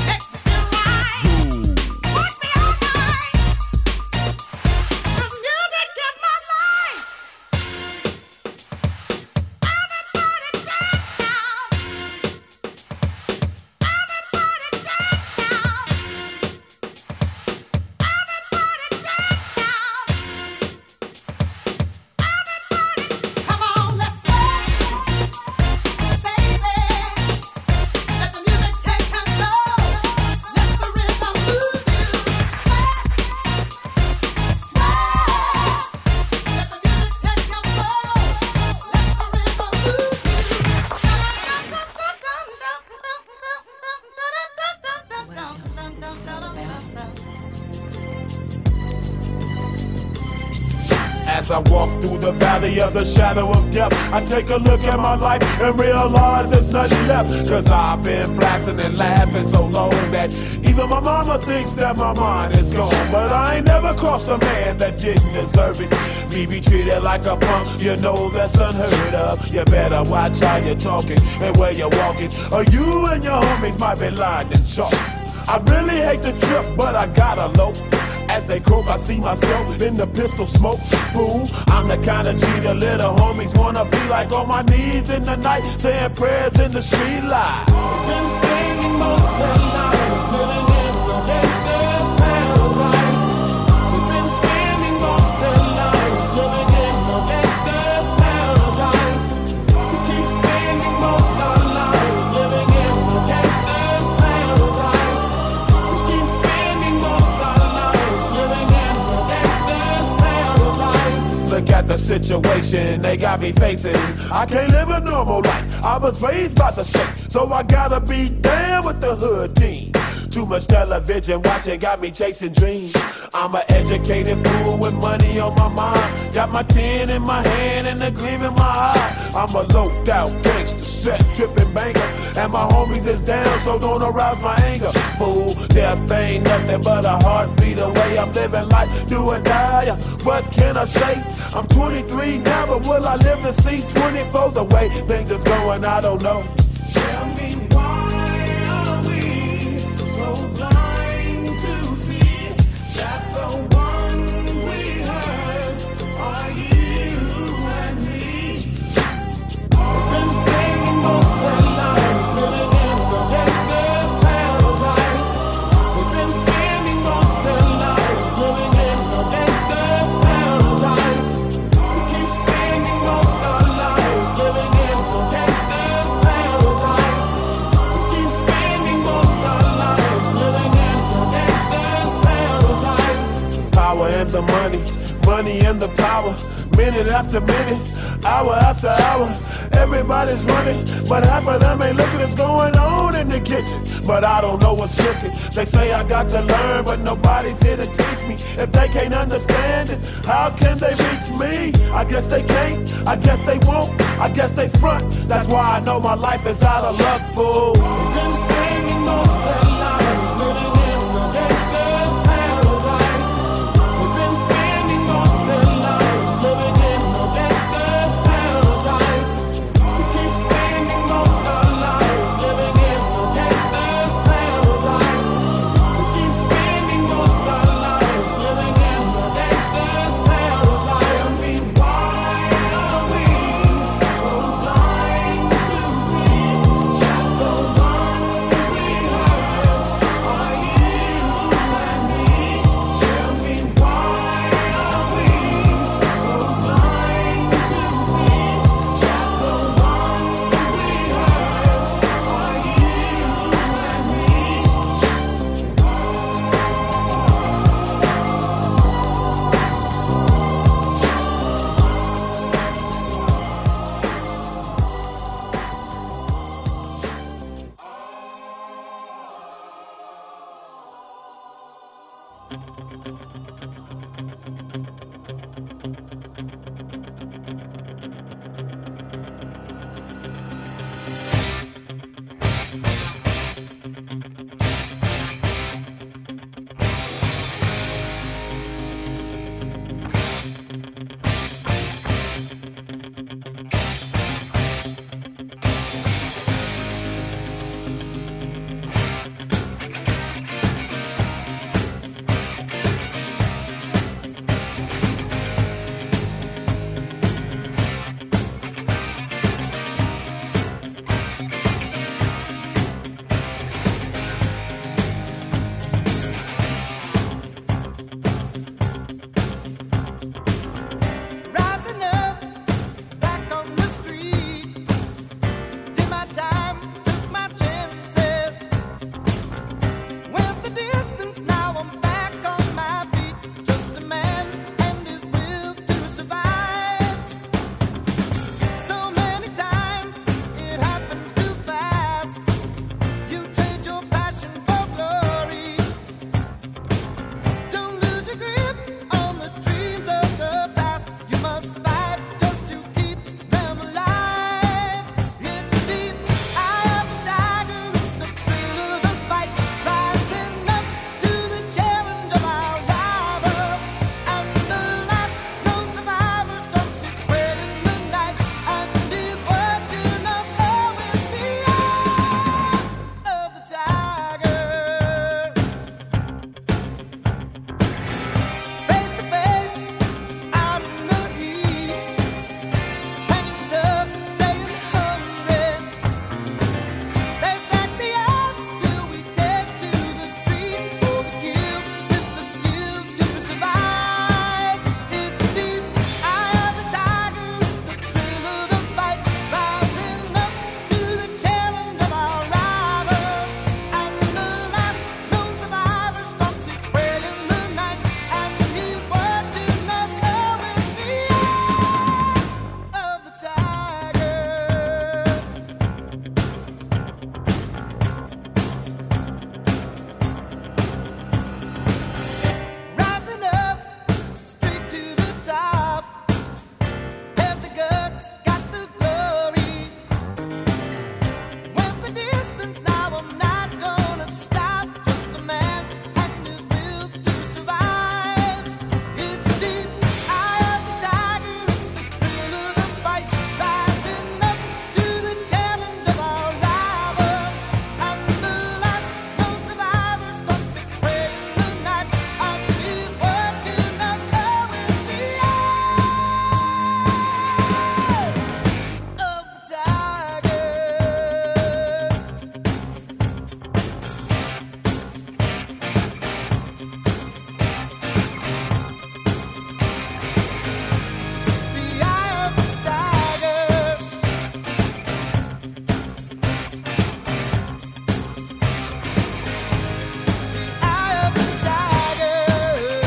As I walk through the valley of the shadow of death, I take a look at my life and realize there's nothing left. Cause I've been blasting and laughing so long that even my mama thinks that my mind is gone. But I ain't never crossed a man that didn't deserve it. Me be treated like a punk, you know that's unheard of. You better watch how you're talking and where you're walking, or you and your homies might be lined in chalk. I really hate the trip, but I gotta low. As they croak, I see myself in the pistol smoke. Fool, I'm the kind of G the little homies wanna be like, on my knees in the night, saying prayers in the street light. Been spending most of their lives living in the gangster's paradise. We've been spending most of their lives living in the gangster's paradise. We keep spending most of our lives living in the gangster's paradise. We keep spending most of our lives living in the gangster's paradise. Look at the situation they got me facing. I can't live a normal life. I was raised by the state, so I gotta be down with the hood team. Too much television watching got me chasing dreams. I'm an educated fool with money on my mind. Got my tin in my hand and a gleam in my eye. I'm a loped out gangster, set tripping banker, and my homies is down, so don't arouse my anger. Fool, death ain't nothing but a heartbeat away. I'm living life, do or die. What can I say? I'm twenty-three now, but will I live to see twenty-four? The way things is going, I don't know. Tell me why are we so blind to see that the ones we hurt are you and me? We've been spending most of our lives living in the gangster's paradise. We've been spending most of our lives living in the gangster's paradise. We keep spending most of our lives living in the gangster's paradise. We keep spending most of our lives living in the gangster's paradise. Power and the money, money and the power. Minute after minute, hour after hour, everybody's running, but half of them ain't looking what's going on in the kitchen. But I don't know what's cooking. They say I got to learn, but nobody's here to teach me. If they can't understand it, how can they reach me? I guess they can't, I guess they won't, I guess they front. That's why I know my life is out of luck, fool. We've been spending most of their lives living in the gangster's paradise. We've been spending most of their lives living in the gangster's paradise. We keep spending most of our lives living in the gangster's paradise. We keep spending most of our lives living in the gangster's paradise. Tell me why are we so blind to see that the ones we hurt Rising up, back on the street. Did my time, took my chances. Went the distance, now I'm back on my feet. Just a man and his will to survive. So many times it happens too fast. You trade your passion for glory. Don't lose your grip on the dreams of the past. You must fight just to keep them alive. It's the eye of the tiger, it's the thrill of the fight. Rising up to the challenge of our rival. And the last known survivor stalks his prey in the night. And is watching us all with the eye of the tiger. Face to face, out in the heat, hanging tough, staying hungry. They stack the odds till we take to the street for the kill with the skill to survive. It's the eye of the tiger, it's the thrill of the fight. Rising up to the challenge of our rival. And the last known survivor stalks his prey in the night. And he's watching us all with the eye of the tiger. Rising up, straight to the top. Had the guts, got the glory. Went the distance, now I'm not gonna stop. Just a man and his will to survive. It's the eye of the tiger, it's the thrill of the fight. Rising up to the challenge of our rival. And the last known survivor stalks his prey in the night. And he's watching us all with the eye of the tiger. The eye of the tiger. The eye of the tiger.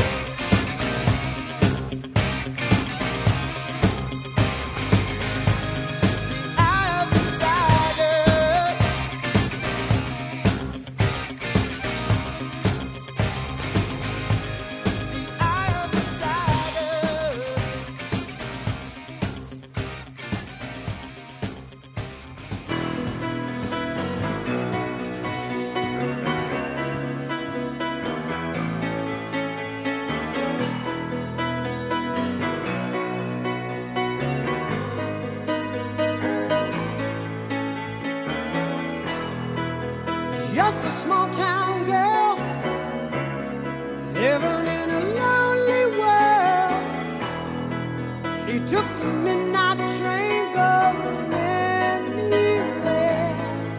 The eye of the tiger. The eye of the tiger. Just a small town girl living in a lonely world. She took the midnight train going anywhere.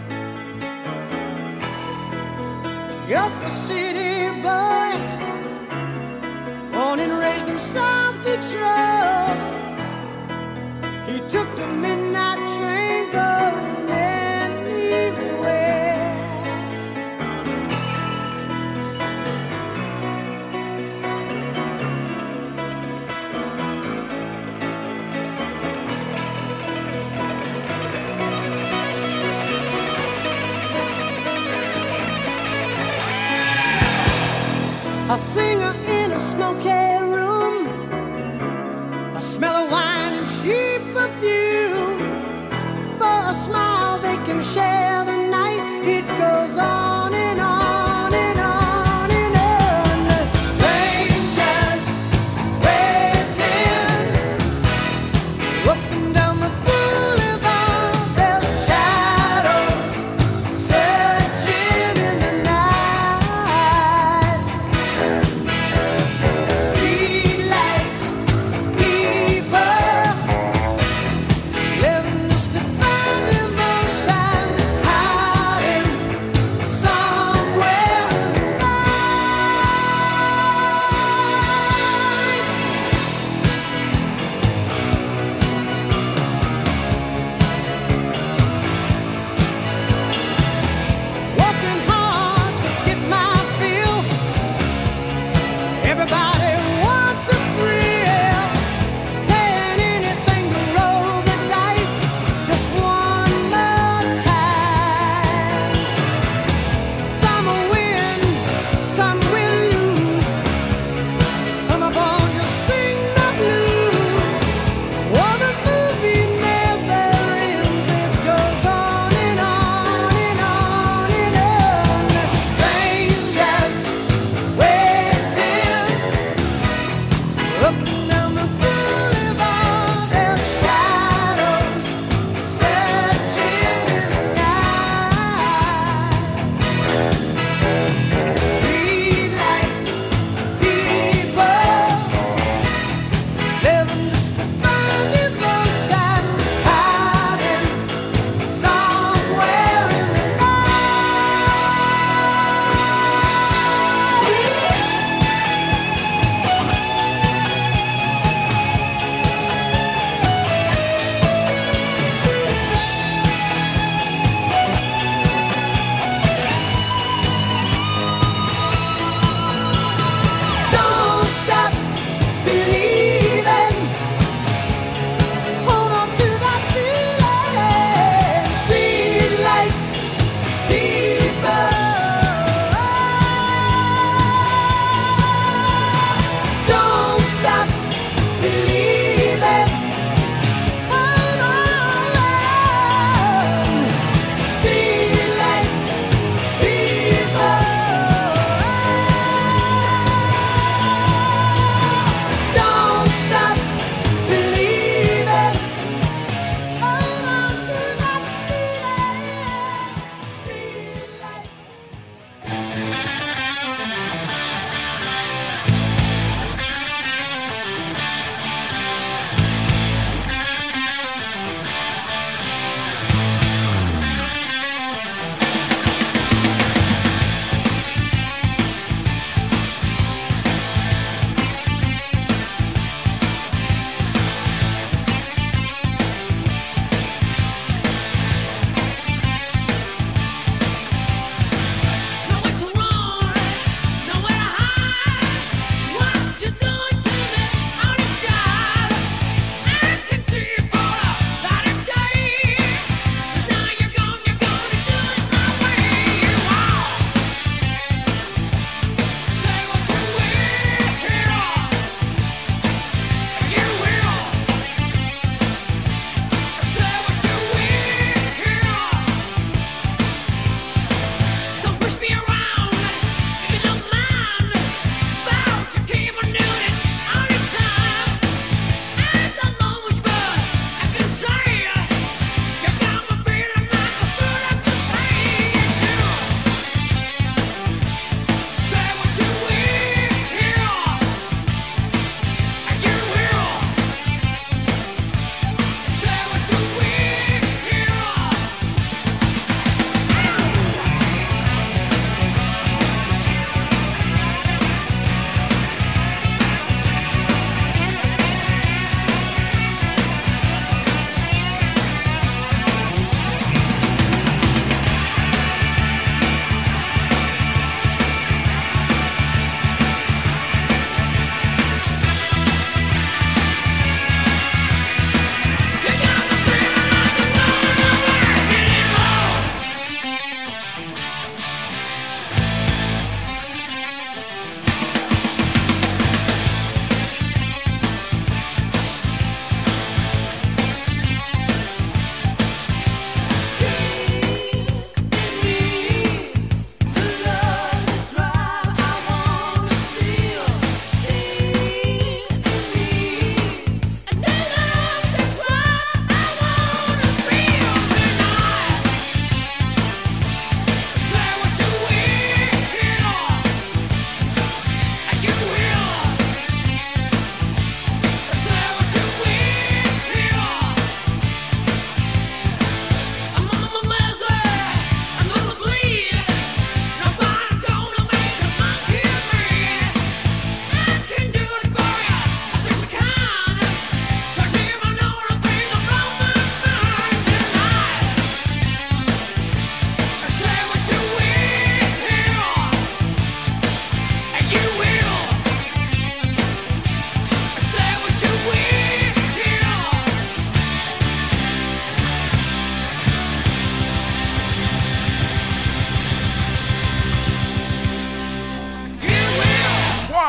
Just a city boy, born and raised in South Detroit. He took the midnight train going anywhere. a singer in a smoky room, the smell of wine and cheap perfume. For a smile they can share the night. It goes on and on and on and on. Strangers waiting up and down the boulevard, their shadows searching in the night. Street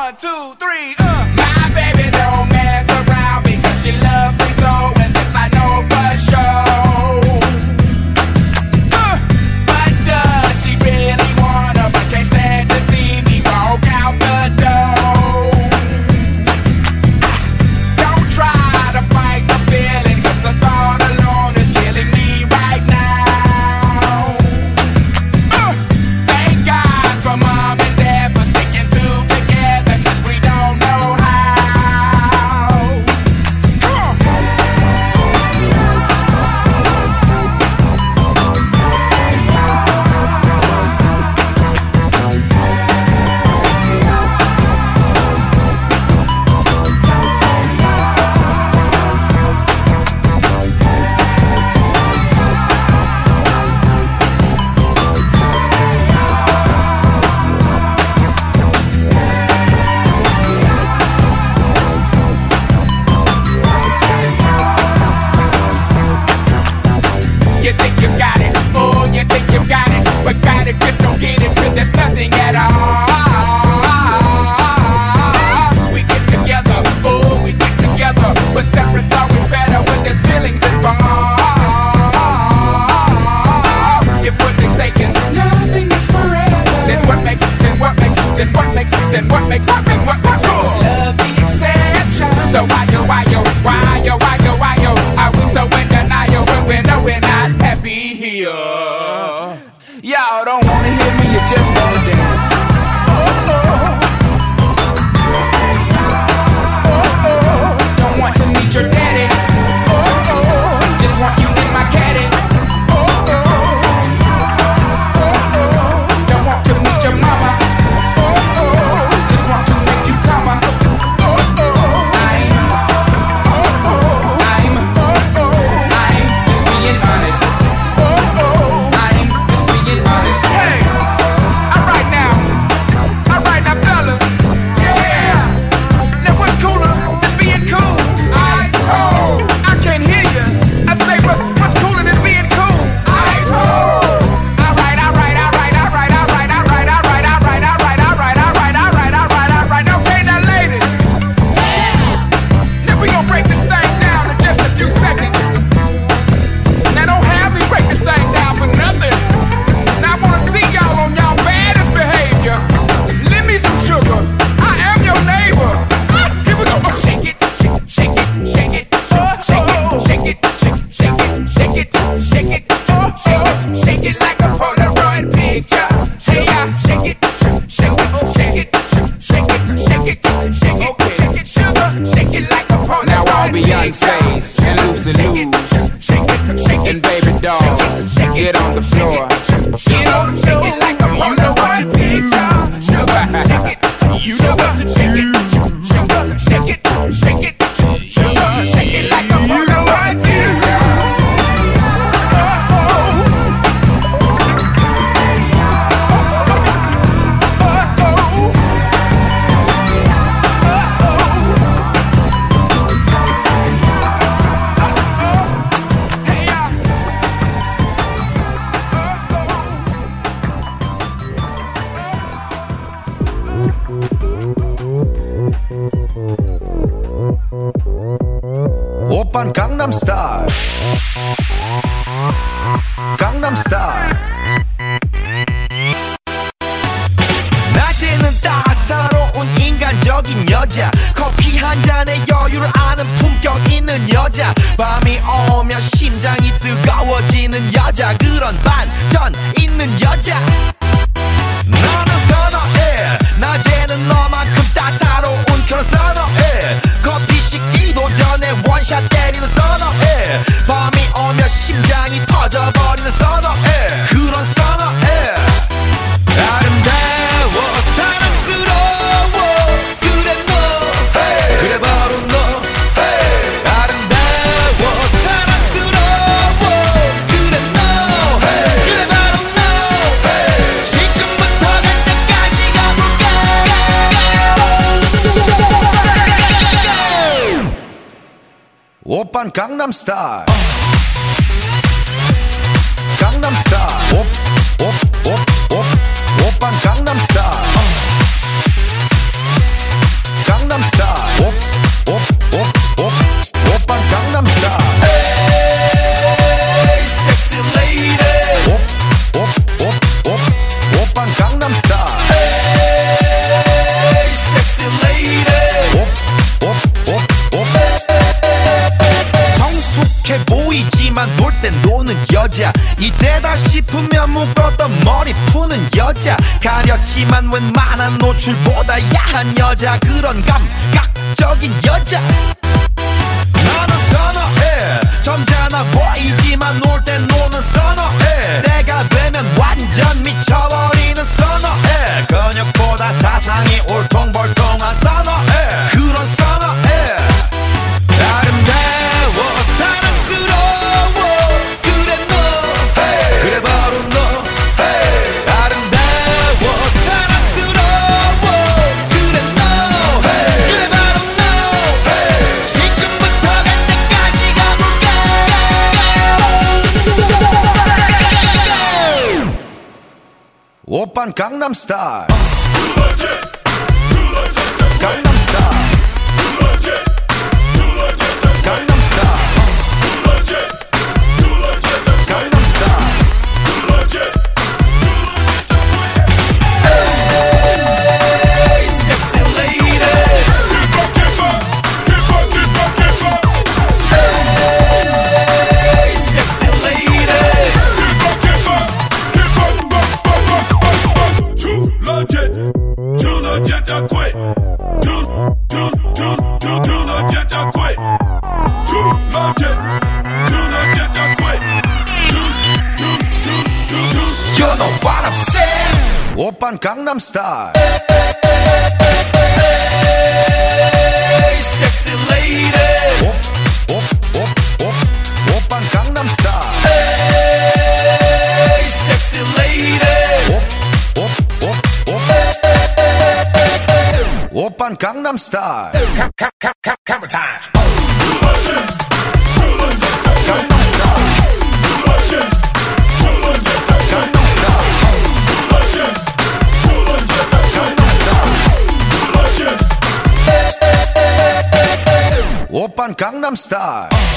One, two, three, uh. My baby don't mess around because she loves me so, and this I know for sure. Uh, but does she really wanna? But can't stand to see me walk out the door. Don't try to fight the feeling, 'cause the thought alone is killing me right now. Uh, thank God for mom and dad for sticking two together, 'cause we don't know how. Come on. You think you got it, oh, you think you got it, but got it, just don't get it, 'cause there's nothing at all. We get together, oh, we get together, but separate's always better when there's feelings involved. If what they say is nothing is forever, then what makes, then what makes, then what makes, then what makes, then what makes love the exception? So why yo, why yo, why yo, why yo, why yo, are we so in denial when we know we're not happy here? Y'all don't wanna hear me, you just wanna dance. Oh, oh. Oh, oh. Don't want to meet your daddy. Oh, oh. Just want you in my caddy. Oh, oh. Oh, oh. Don't want to meet your mama. Oh, oh. Just want to make you come. Oh, oh. I'm, oh, oh. I'm, oh, oh. I'm just being honest. Oh, oh. I'm just being honest. Hey, alright now, alright now, fellas. Yeah. Now what's cooler than being cool? Ice cold. I can't hear you. I say what's what's cooler than being cool? Ice cold. Alright, alright, alright, alright, alright, alright, alright, alright, alright, alright, alright, alright, alright, alright. Okay, now ladies. Now we gonna break this thing down in just a few seconds. Now don't have me break this thing down for nothing. Now I wanna see y'all on y'all baddest behavior. Lend me some sugar. I am your neighbor. Ah, here we go. Oh, shake it, shake, shake it, shake it, oh, shake it, shake it, shake, shake it, shake it, shake it, oh, shake it, shake it like a Polaroid picture. Hey, yeah, shake it, shake, shake it, shake it, shake it, shake it, shake it, shake it, sugar, shake it like a Polaroid. Now all Beyonce's and Lucy Lou's and baby dolls, get on the floor. Get on the floor. Shake it like a Polaroid picture. Sugar, shake it. You know what to shake it. Sugar, shake it, shake it. Sugar, shake it like a Polaroid picture. 오빤 강남스타일 강남스타일 낮에는 따사로운 인간적인 여자 커피 한 잔에 여유를 아는 품격 있는 여자 밤이 오면 심장이 뜨거워지는 여자 그런 반전 있는 여자 너는 선어해 낮에는 너만큼 따사로운 그런 선어해 커피 식기도 전에 원샷 때리는 선어해 밤이 오면 심장이 터져버리는 선어해 그런 선어해 아름다워 사랑스러워 그래 너 hey. 그래 바로 너 hey. 아름다워 사랑스러워 그래 너 hey. 그래 바로 너 hey. 지금부터 갈 때까지 가볼까 오빤 강남스타일 강남스타일 옵옵옵옵 오빤 강남스타일 싶으면 묶었던 머리 푸는 여자 가렸지만 웬만한 노출보다 야한 여자 그런 감각적인 여자 나는 선어해 점잖아 보이지만 놀 땐 노는 선어해 내가 되면 완전 미쳐버리는 선어해 근육보다 사상이 울퉁불퉁한 선어해 그런 선어해 아름다워 사랑스러워 그래 너 hey. 그래 바로 너 hey. 아름다워 사랑스러워 그래 너 hey. 그래 바로 너 hey. 지금부터 갈 때까지 가볼까 오빤 강남스타일 강남스타일 오빤 강남스타일 섹시 레이디 오빤 강남스타일 섹시 레이디 오빤 강남스타일 카메라 타임 오빤 강남스타일